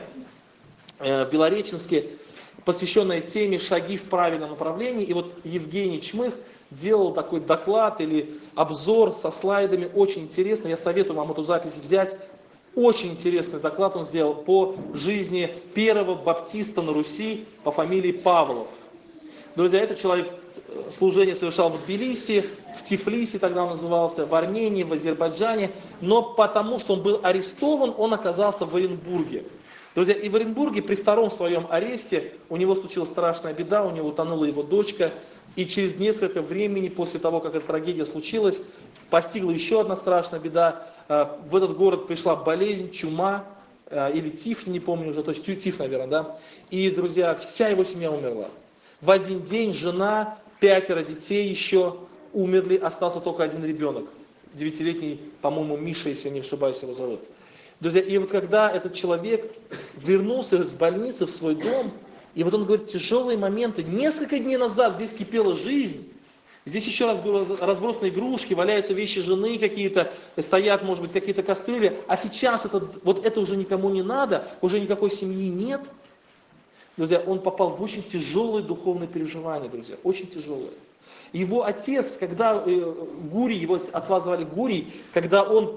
в Белореченске, посвященное теме «Шаги в правильном направлении». И вот Евгений Чмых делал такой доклад или обзор со слайдами, очень интересно. Я советую вам эту запись взять. Очень интересный доклад он сделал по жизни первого баптиста на Руси по фамилии Павлов. Друзья, этот человек служение совершал в Тбилиси, в Тифлисе тогда он назывался, в Армении, в Азербайджане, но потому что он был арестован, он оказался в Оренбурге. Друзья, и в Оренбурге при втором своем аресте у него случилась страшная беда, у него утонула его дочка, и через несколько времени после того, как эта трагедия случилась, постигла еще одна страшная беда. В этот город пришла болезнь, чума, или тиф, не помню уже, то есть тиф, наверное, да. И, друзья, вся его семья умерла. В один день жена, 5 детей еще умерли, остался только один ребенок. 9-летний, по-моему, Миша, если я не ошибаюсь, его зовут. Друзья, и вот когда этот человек вернулся из больницы в свой дом, и вот он говорит, тяжелые моменты. Несколько дней назад здесь кипела жизнь. Здесь еще раз разбросаны игрушки, валяются вещи жены какие-то, стоят, может быть, какие-то кастрюли. А сейчас это уже никому не надо, уже никакой семьи нет. Друзья, он попал в очень тяжелые духовные переживания, друзья, очень тяжелые. Его отец, когда Гурий, его отца звали Гурий, когда он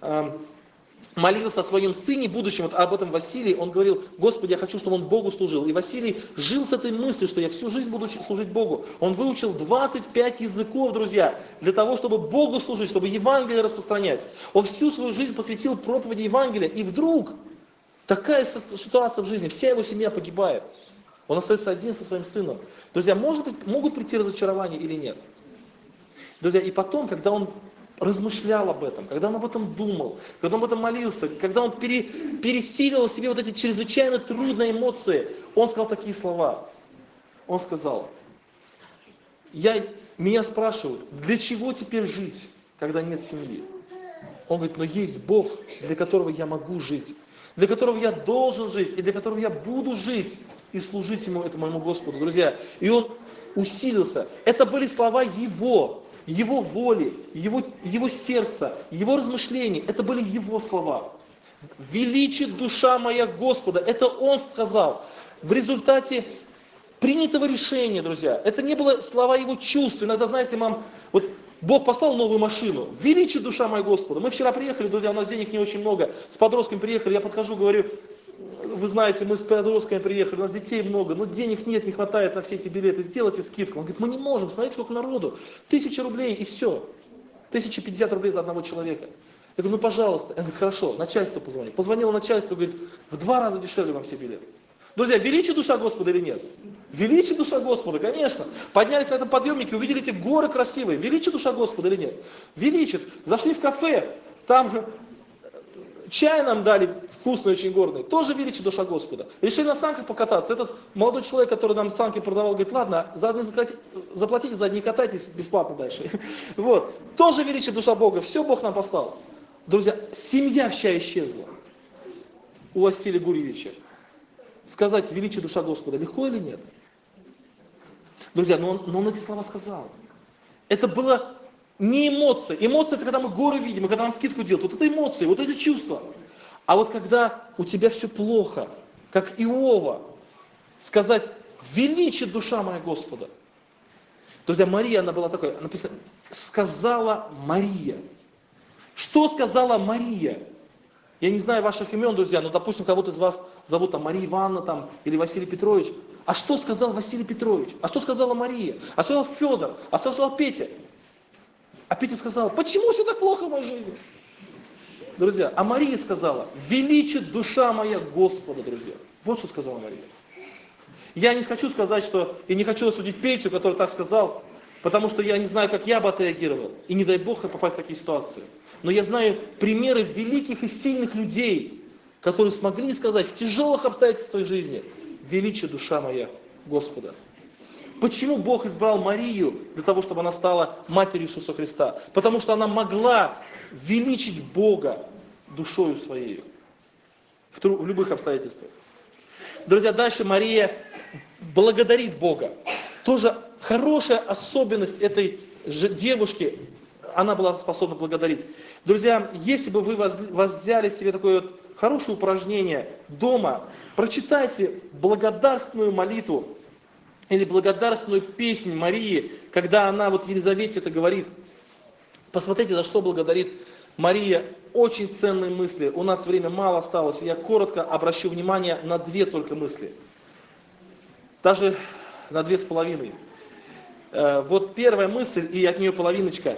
молился о своем сыне будущем, вот об этом Василий, он говорил, Господи, я хочу, чтобы он Богу служил. И Василий жил с этой мыслью, что я всю жизнь буду служить Богу. Он выучил 25 языков, друзья, для того, чтобы Богу служить, чтобы Евангелие распространять. Он всю свою жизнь посвятил проповеди Евангелия. И вдруг такая ситуация в жизни, вся его семья погибает. Он остается один со своим сыном. Друзья, могут прийти разочарования или нет? Друзья, и потом, когда он размышлял об этом, когда он об этом думал, когда он об этом молился, когда он пересилил в себе вот эти чрезвычайно трудные эмоции, он сказал такие слова. Он сказал, меня спрашивают, для чего теперь жить, когда нет семьи? Он говорит, но есть Бог, для которого я могу жить, для которого я должен жить, и для которого я буду жить и служить Ему, это моему Господу, друзья. И он усилился. Это были слова Его воли, его сердца, его размышлений. Это были Его слова. «Величит душа моя Господа». Это Он сказал. В результате принятого решения, друзья. Это не было слова Его чувств. Иногда, знаете, вот Бог послал новую машину. «Величит душа моя Господа». Мы вчера приехали, друзья, у нас денег не очень много. С подростками приехали, я подхожу, говорю, вы знаете, мы с подростками приехали, у нас детей много, но денег нет, не хватает на все эти билеты, сделайте скидку. Он говорит, мы не можем, смотрите, сколько народу, 1000 рублей и все. 1050 рублей за одного человека. Я говорю, ну пожалуйста. Он говорит, хорошо, начальству позвони. Позвонила начальству, говорит, в 2 раза дешевле вам все билеты. Друзья, величит душа Господа или нет? Величит душа Господа, конечно. Поднялись на этом подъемнике, увидели эти горы красивые. Величит душа Господа или нет? Величит. Зашли в кафе, там чай нам дали вкусный, очень горный. Тоже величит душа Господа. Решили на санках покататься. Этот молодой человек, который нам санки продавал, говорит, ладно, заплатите, за одни катайтесь бесплатно дальше. Вот. Тоже величит душа Бога. Все Бог нам послал. Друзья, семья вся исчезла. у Василия Гурьевича сказать «величие душа Господа» легко или нет? Друзья, но он эти слова сказал. Это было не эмоция. Эмоция — это когда мы горы видим, и когда нам скидку делают. Вот это эмоции, вот это чувства. А вот когда у тебя все плохо, как Иова, сказать «величие душа моя Господа». Друзья, Мария, она была такой, написано, сказала Мария. Что сказала Мария? Я не знаю ваших имен, друзья, но, допустим, кого-то из вас зовут там Мария Ивановна там, или Василий Петрович. А что сказал Василий Петрович? А что сказала Мария? А что сказал Федор? А что сказал Петя? А Петя сказал, почему все так плохо в моей жизни? Друзья, а Мария сказала, величит душа моя Господа, друзья. Вот что сказала Мария. Я не хочу сказать, что, и не хочу осудить Петю, который так сказал, потому что я не знаю, как я бы отреагировал. И не дай Бог попасть в такие ситуации. Но я знаю примеры великих и сильных людей, которые смогли сказать в тяжелых обстоятельствах своей жизни, величие душа моя Господа. Почему Бог избрал Марию для того, чтобы она стала матерью Иисуса Христа? Потому что она могла величить Бога душою своей в любых обстоятельствах. Друзья, дальше Мария благодарит Бога. Тоже хорошая особенность этой же девушки, она была способна благодарить. Друзья, если бы вы взяли себе такое вот хорошее упражнение дома, прочитайте благодарственную молитву или благодарственную песнь Марии, когда она вот Елизавете это говорит. Посмотрите, за что благодарит Мария. Очень ценные мысли. У нас время мало осталось. Я коротко обращу внимание на 2 только мысли. Даже на 2,5. Вот первая мысль, и от нее половиночка.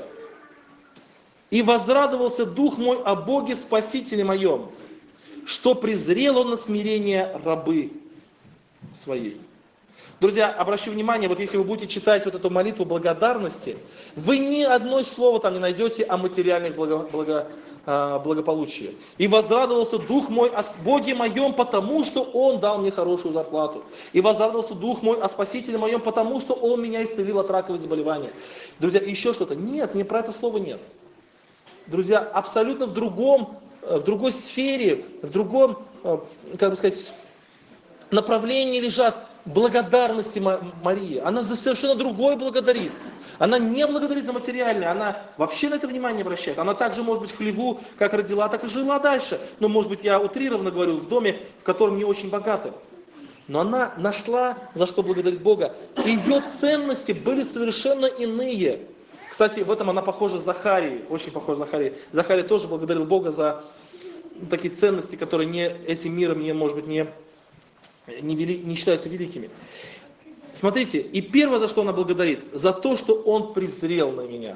«И возрадовался дух мой о Боге Спасителе моем, что презрел он на смирение рабы своей». Друзья, обращу внимание, вот если вы будете читать вот эту молитву благодарности, вы ни одной слова там не найдете о материальных благополучии. «И возрадовался дух мой о Боге моем, потому что Он дал мне хорошую зарплату. И возрадовался дух мой о Спасителе моем, потому что Он меня исцелил от раковых заболеваний». Друзья, еще что-то? Нет, не про это слова нет. Друзья, абсолютно в другой сфере, в другом, как бы сказать, направлении лежат благодарности Марии. Она за совершенно другое благодарит. Она не благодарит за материальное, она вообще на это внимание не обращает. Она также, может быть, в хлеву, как родила, так и жила дальше. Но, может быть, я утрированно говорю, в доме, в котором не очень богаты. Но она нашла, за что благодарить Бога. Ее ценности были совершенно иные. Кстати, в этом она похожа с Захарией, очень похожа с Захарией. Захарий тоже благодарил Бога за такие ценности, которые этим миром, может быть, не считаются великими. Смотрите, и первое, за что она благодарит, за то, что Он презрел на меня.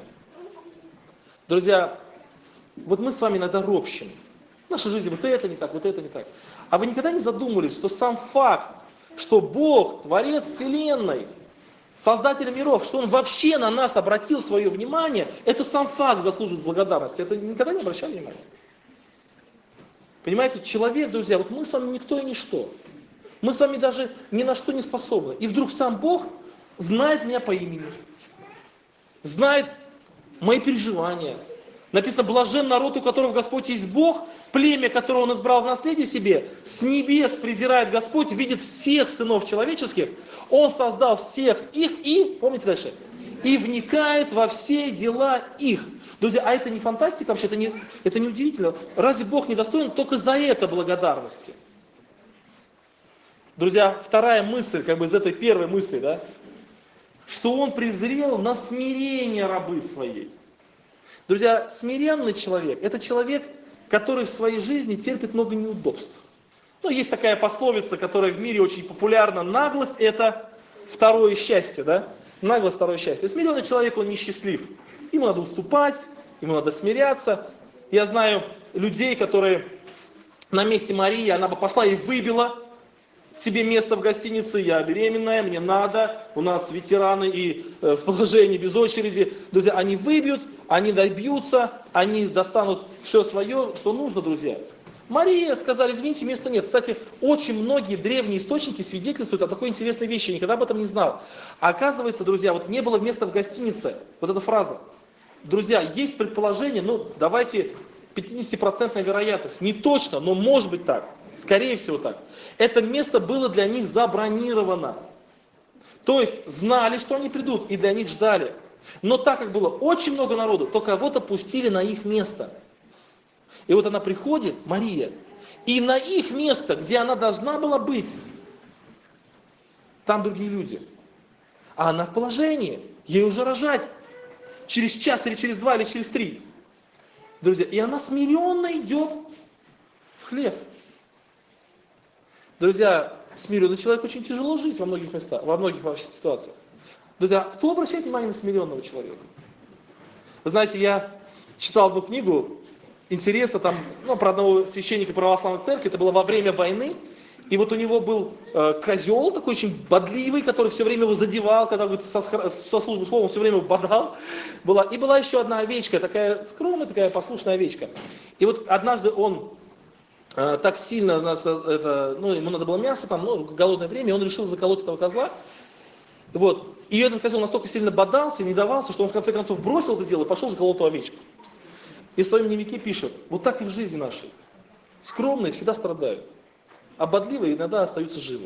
Друзья, вот мы с вами иногда ропщим. В нашей жизни вот это не так, вот это не так. А вы никогда не задумывались, что сам факт, что Бог, Творец Вселенной, Создатель миров, что Он вообще на нас обратил свое внимание, это сам факт заслуживает благодарности. Это никогда не обращали внимания? Понимаете, человек, друзья, вот мы с вами никто и ничто. Мы с вами даже ни на что не способны. И вдруг сам Бог знает меня по имени. Знает мои переживания. Написано, блажен народ, у которого Господь есть Бог, племя, которое Он избрал в наследие себе, с небес презирает Господь, видит всех сынов человеческих, Он создал всех их и, помните дальше, и вникает во все дела их. Друзья, а это не фантастика вообще, это не удивительно. Разве Бог не достоин только за это благодарности? Друзья, вторая мысль, как бы из этой первой мысли, да, что Он презрел на смирение рабы своей. Друзья, смиренный человек – это человек, который в своей жизни терпит много неудобств. Ну, есть такая пословица, которая в мире очень популярна. Наглость – это второе счастье, да? Наглость – второе счастье. Смиренный человек, он несчастлив. Ему надо уступать, ему надо смиряться. Я знаю людей, которые на месте Марии, она бы пошла и выбила себе место в гостинице, я беременная, мне надо, у нас ветераны и в положении без очереди. Друзья, они выбьют, они добьются, они достанут все свое, что нужно, друзья. Мария сказали, извините, места нет. Кстати, очень многие древние источники свидетельствуют о такой интересной вещи, я никогда об этом не знал. А оказывается, друзья, вот не было места в гостинице, вот эта фраза. Друзья, есть предположение, давайте 50% вероятность, не точно, но может быть так, Скорее всего так. Это место было для них забронировано. То есть знали, что они придут, и для них ждали. Но так как было очень много народу, то кого-то пустили на их место. И вот она приходит, Мария, и на их место, где она должна была быть, там другие люди. А она в положении, ей уже рожать через час, или через 2, или через 3. Друзья, и она смиренно идет в хлев. Друзья, смиренный человек очень тяжело жить во многих местах, во многих ситуациях. Друзья, кто обращает внимание на смиренного человека? Вы знаете, я читал одну книгу, интересно, там, про одного священника православной церкви, это было во время войны, и вот у него был козел такой очень бодливый, который все время его задевал, когда говорит, со службы слова, он все время его бодал. И была еще одна овечка, такая скромная, такая послушная овечка. И вот однажды он так сильно, ему надо было мясо, голодное время, и он решил заколоть этого козла. Вот. И этот козел настолько сильно бодался, не давался, что он в конце концов бросил это дело и пошел заколоть эту овечку. И в своем дневнике пишет, вот так и в жизни нашей. Скромные всегда страдают, а бодливые иногда остаются живы.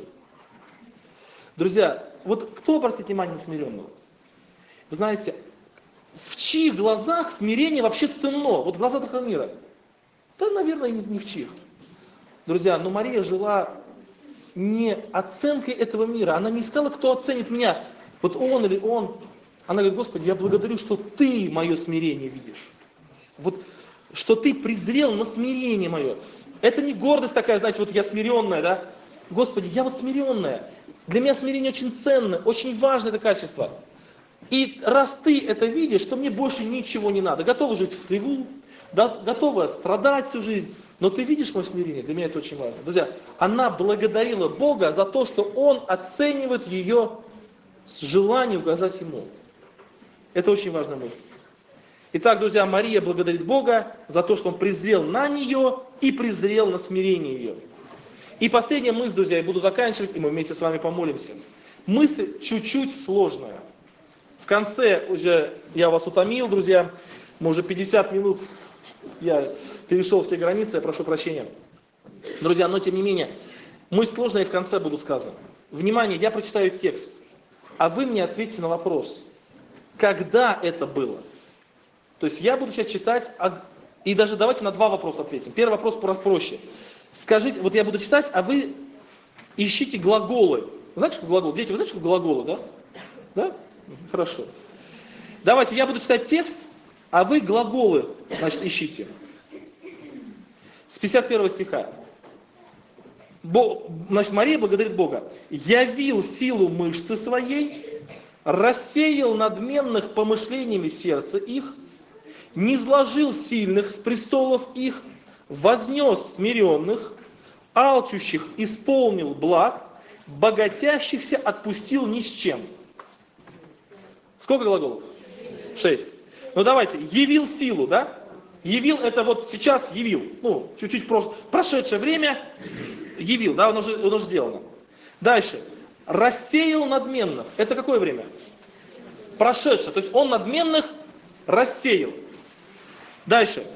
Друзья, вот кто обратит внимание на смиренного? Вы знаете, в чьих глазах смирение вообще ценно? Вот в глазах этого мира. Да, наверное, не в чьих. Друзья, но Мария жила не оценкой этого мира. Она не искала, кто оценит меня. Вот он или он. Она говорит, Господи, я благодарю, что Ты мое смирение видишь. Вот, что Ты презрел на смирение мое. Это не гордость такая, знаете, вот я смиренная, да? Господи, я вот смиренная. Для меня смирение очень ценное, очень важное это качество. И раз Ты это видишь, то мне больше ничего не надо. Готова жить в хлеву, готова страдать всю жизнь. Но Ты видишь мое смирение, для меня это очень важно. Друзья, она благодарила Бога за то, что Он оценивает ее с желанием угождать Ему. Это очень важная мысль. Итак, друзья, Мария благодарит Бога за то, что Он презрел на нее и презрел на смирение ее. И последняя мысль, друзья, я буду заканчивать, и мы вместе с вами помолимся. Мысль чуть-чуть сложная. В конце уже я вас утомил, друзья. Мы уже 50 минут, я перешел все границы, я прошу прощения. Друзья, но тем не менее, мысль сложная, и в конце буду сказано. Внимание, я прочитаю текст, а вы мне ответьте на вопрос, когда это было? То есть я буду сейчас читать, и даже давайте на 2 вопроса ответим. Первый вопрос проще. Скажите, вот я буду читать, а вы ищите глаголы. Вы знаете, что глагол? Дети, вы знаете, что глаголы, да? Да? Хорошо. Давайте, я буду читать текст, а вы глаголы, значит, ищите. С 51 стиха. Значит, Мария благодарит Бога. «Явил силу мышцы своей, рассеял надменных помышлениями сердца их, низложил сильных с престолов их, вознес смиренных, алчущих исполнил благ, богатящихся отпустил ни с чем». Сколько глаголов? 6. Ну давайте, явил силу, да? Явил, это вот сейчас явил. Чуть-чуть прошедшее время явил, да, оно уже сделано. Дальше. Рассеял надменных. Это какое время? Прошедшее. То есть он надменных рассеял. Дальше.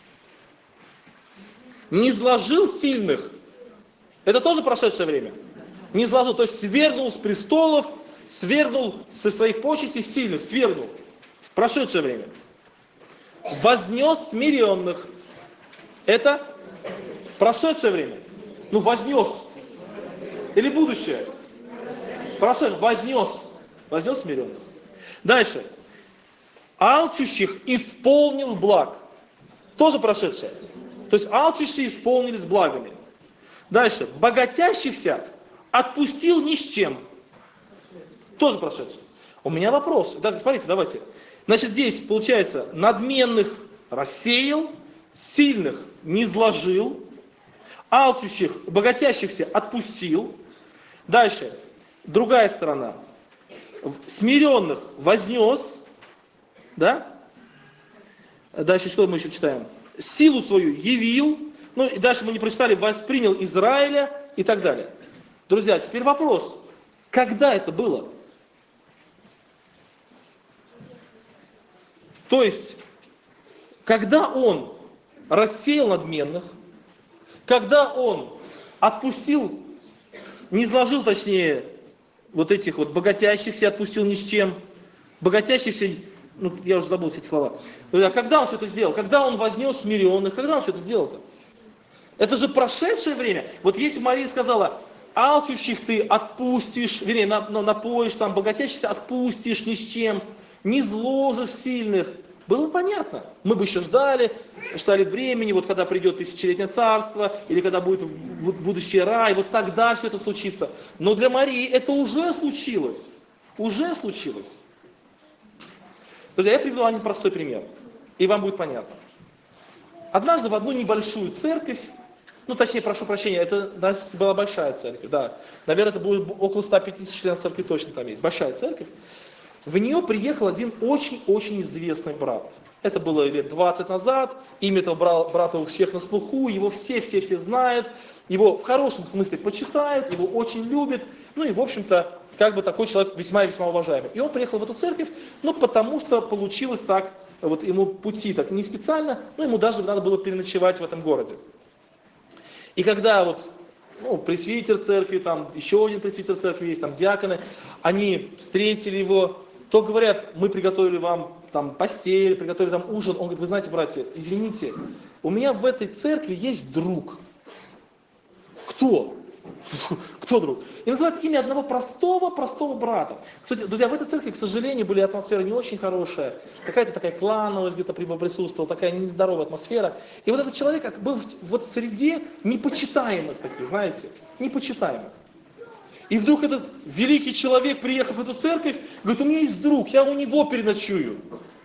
Низложил сильных. Это тоже прошедшее время? Низложил, то есть свергнул с престолов, свергнул со своих почестей сильных, свергнул. Прошедшее время. Вознес смиренных. Это прошедшее время. Вознес. Или будущее? Прошедшее. Вознес. Вознес смиренных. Дальше. Алчущих исполнил благ. Тоже прошедшее. То есть алчущие исполнились благами. Дальше. Богатящихся отпустил ни с чем. Тоже прошедшее. У меня вопрос. Так, смотрите, давайте. Значит, здесь получается, надменных рассеял, сильных низложил, алчущих, богатящихся отпустил. Дальше. Другая сторона. Смиренных вознес. Да? Дальше что мы еще читаем? Силу свою явил. И дальше мы не прочитали, воспринял Израиля и так далее. Друзья, теперь вопрос. Когда это было? То есть, когда он рассеял надменных, когда он отпустил, не изложил, точнее, вот этих вот богатящихся, отпустил ни с чем. Богатящихся, ну, я уже забыл все эти слова. А когда он все это сделал? Когда он вознес смиренных? Когда он все это сделал-то? Это же прошедшее время. Вот если Мария сказала, алчущих ты отпустишь, вернее, напоишь, там, богатящихся отпустишь ни с чем, не зложишь сильных, было понятно. Мы бы еще ждали времени, вот когда придет тысячелетнее царство, или когда будет будущий рай, вот тогда все это случится. Но для Марии это уже случилось. Уже случилось. Друзья, я приведу один простой пример, и вам будет понятно. Однажды в одну небольшую церковь, ну точнее, прошу прощения, это была большая церковь, да. Наверное, это будет около 150 членов церкви точно там есть. Большая церковь. В нее приехал один очень-очень известный брат. Это было лет 20 назад, имя этого брата у всех на слуху, его все знают, его в хорошем смысле почитают, его очень любят, ну и в общем-то, как бы такой человек весьма и весьма уважаемый. И он приехал в эту церковь, ну потому что получилось так, вот ему пути так не специально, но ему даже надо было переночевать в этом городе. И когда вот, пресвитер церкви, там еще один пресвитер церкви есть, там диаконы, они встретили его, то говорят, мы приготовили вам там постель, приготовили там ужин. Он говорит, вы знаете, братья, извините, у меня в этой церкви есть друг. Кто? Кто друг? И называют имя одного простого брата. Кстати, друзья, в этой церкви, к сожалению, были атмосфера не очень хорошая. Какая-то такая клановость где-то присутствовала, такая нездоровая атмосфера. И вот этот человек был вот в среде непочитаемых таких, знаете, непочитаемых. И вдруг этот великий человек, приехав в эту церковь, говорит, у меня есть друг, я у него переночую.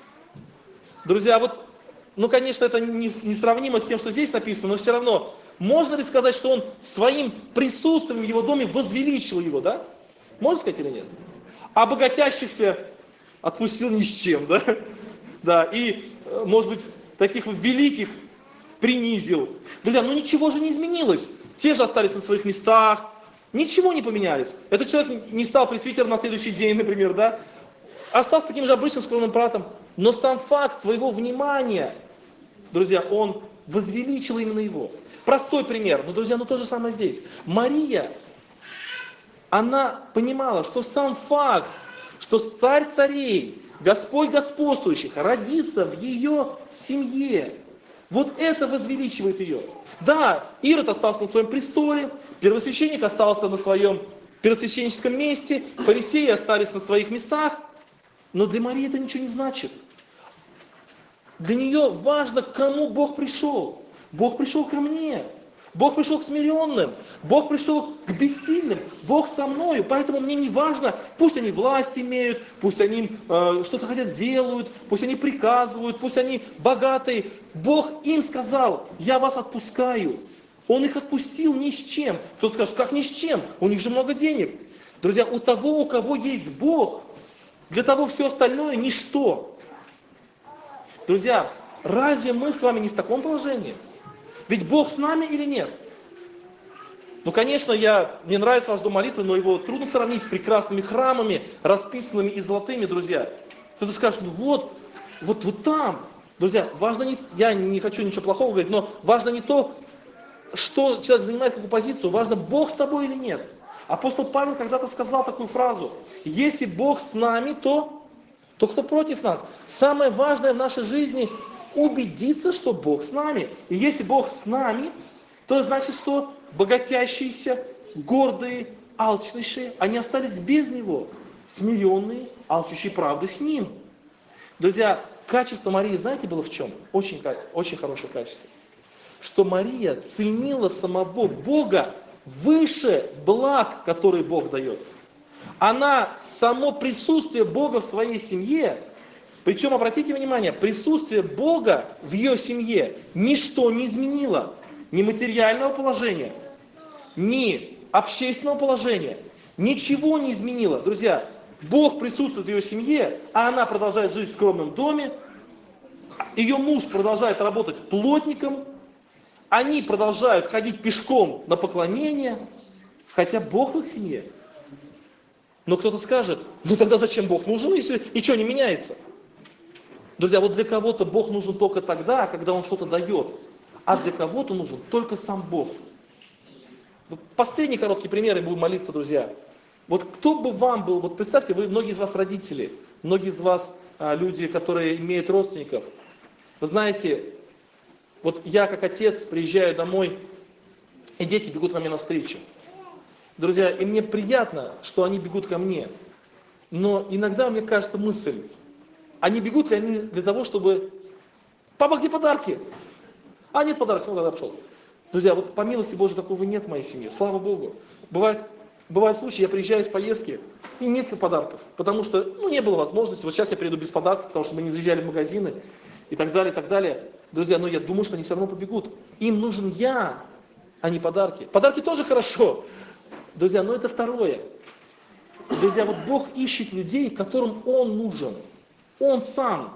Друзья, вот, конечно, это несравнимо с тем, что здесь написано, но все равно, можно ли сказать, что он своим присутствием в его доме возвеличил его, да? Можно сказать или нет? А богатящихся отпустил ни с чем, да? Да, и, может быть, таких великих принизил. Друзья, ничего же не изменилось. Те же остались на своих местах, ничего не поменялись. Этот человек не стал пресвитером на следующий день, например, да? Остался таким же обычным скромным братом, но сам факт своего внимания, друзья, он возвеличил именно его. Простой пример, друзья, то же самое здесь. Мария, она понимала, что сам факт, что царь царей, Господь господствующих родится в ее семье, вот это возвеличивает ее. Да, Ирод остался на своем престоле, первосвященник остался на своем первосвященническом месте, фарисеи остались на своих местах, но для Марии это ничего не значит. Для нее важно, к кому Бог пришел. Бог пришел ко мне. Бог пришел к смиренным. Бог пришел к бессильным. Бог со мною. Поэтому мне не важно, пусть они власть имеют, пусть они что-то хотят делают, пусть они приказывают, пусть они богатые. Бог им сказал, я вас отпускаю. Он их отпустил ни с чем. Кто-то скажет, как ни с чем? У них же много денег. Друзья, у того, у кого есть Бог, для того все остальное ничто. Друзья, разве мы с вами не в таком положении? Ведь Бог с нами или нет? Конечно, мне нравится ваш дом молитвы, но его трудно сравнить с прекрасными храмами, расписанными и золотыми, друзья. Кто-то скажет, вот там. Друзья, важно я не хочу ничего плохого говорить, но важно не то, что человек занимает какую позицию, важно, Бог с тобой или нет. Апостол Павел когда-то сказал такую фразу, если Бог с нами, то кто против нас? Самое важное в нашей жизни убедиться, что Бог с нами. И если Бог с нами, то значит, что богатящиеся, гордые, алчнейшие, они остались без Него. Смиренные, алчущие правды с Ним. Друзья, качество Марии, знаете, было в чем? Очень хорошее качество. Что Мария ценила самого Бога выше благ, которые Бог дает. Она само присутствие Бога в своей семье, причем, обратите внимание, присутствие Бога в ее семье ничто не изменило. Ни материального положения, ни общественного положения. Ничего не изменило. Друзья, Бог присутствует в ее семье, а она продолжает жить в скромном доме. Ее муж продолжает работать плотником. Они продолжают ходить пешком на поклонение, хотя Бог в их семье. Но кто-то скажет, тогда зачем Бог нужен, если ничего не меняется? Друзья, вот для кого-то Бог нужен только тогда, когда Он что-то дает, а для кого-то нужен только сам Бог. Вот последний короткий пример, и будем молиться, друзья. Вот кто бы вам был, вот представьте, многие из вас родители, многие из вас люди, которые имеют родственников. Вы знаете, вот я как отец приезжаю домой, и дети бегут ко мне навстречу. Друзья, и мне приятно, что они бегут ко мне. Но иногда мне кажется мысль, они бегут ли они для того, чтобы... Папа, где подарки? А, нет подарков, ну тогда пошел. Друзья, вот по милости Божьей такого нет в моей семье, слава Богу. Бывают случаи, я приезжаю из поездки, и нет подарков, потому что, не было возможности. Вот сейчас я приеду без подарков, потому что мы не заезжали в магазины, и так далее, и так далее. Друзья, но я думаю, что они все равно побегут. Им нужен я, а не подарки. Подарки тоже хорошо. Друзья, но это второе. Друзья, вот Бог ищет людей, которым Он нужен. Он сам.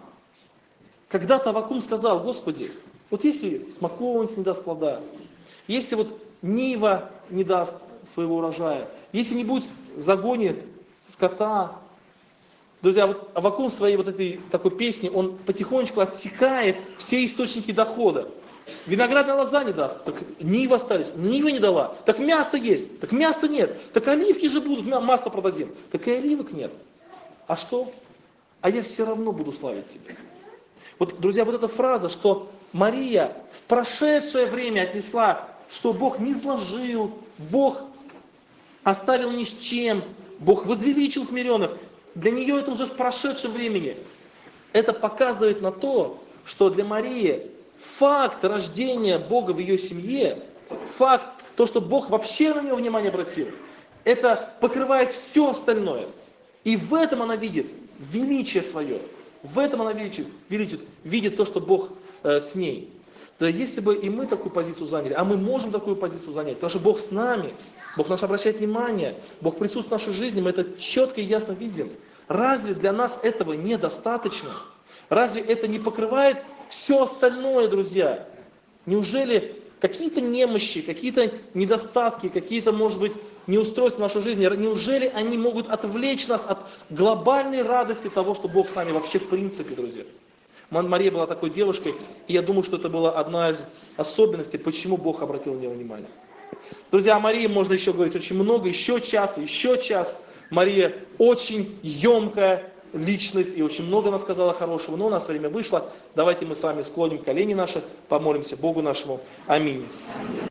Когда-то Аввакум сказал: Господи, вот если смоковница не даст плода, если вот нива не даст своего урожая, если не будет в загоне скота. Друзья, вот Аввакум в своей вот этой такой песне, он потихонечку отсекает все источники дохода. Виноградная лоза не даст, так нива остались, нива не дала, так мясо есть, так мяса нет, так оливки же будут, масло продадим, так и оливок нет. А что? А я все равно буду славить Тебя. Вот, друзья, вот эта фраза, что Мария в прошедшее время отнесла, что Бог не сложил, Бог оставил ни с чем, Бог возвеличил смиренных, для нее это уже в прошедшем времени. Это показывает на то, что для Марии факт рождения Бога в ее семье, факт, то, что Бог вообще на нее внимание обратил, это покрывает все остальное. И в этом она видит величие свое. В этом она видит то, что Бог с ней. Да если бы и мы такую позицию заняли, а мы можем такую позицию занять, потому что Бог с нами, Бог наш обращает внимание, Бог присутствует в нашей жизни, мы это четко и ясно видим. Разве для нас этого недостаточно? Разве это не покрывает все остальное, друзья? Неужели какие-то немощи, какие-то недостатки, какие-то, может быть, неустройства в нашей жизни, неужели они могут отвлечь нас от глобальной радости того, что Бог с нами вообще в принципе, друзья? Мария была такой девушкой, и я думаю, что это была одна из особенностей, почему Бог обратил на нее внимание. Друзья, о Марии можно еще говорить очень много, еще час. Мария очень емкая личность, и очень много она сказала хорошего, но у нас время вышло. Давайте мы с вами склоним колени наши, помолимся Богу нашему. Аминь.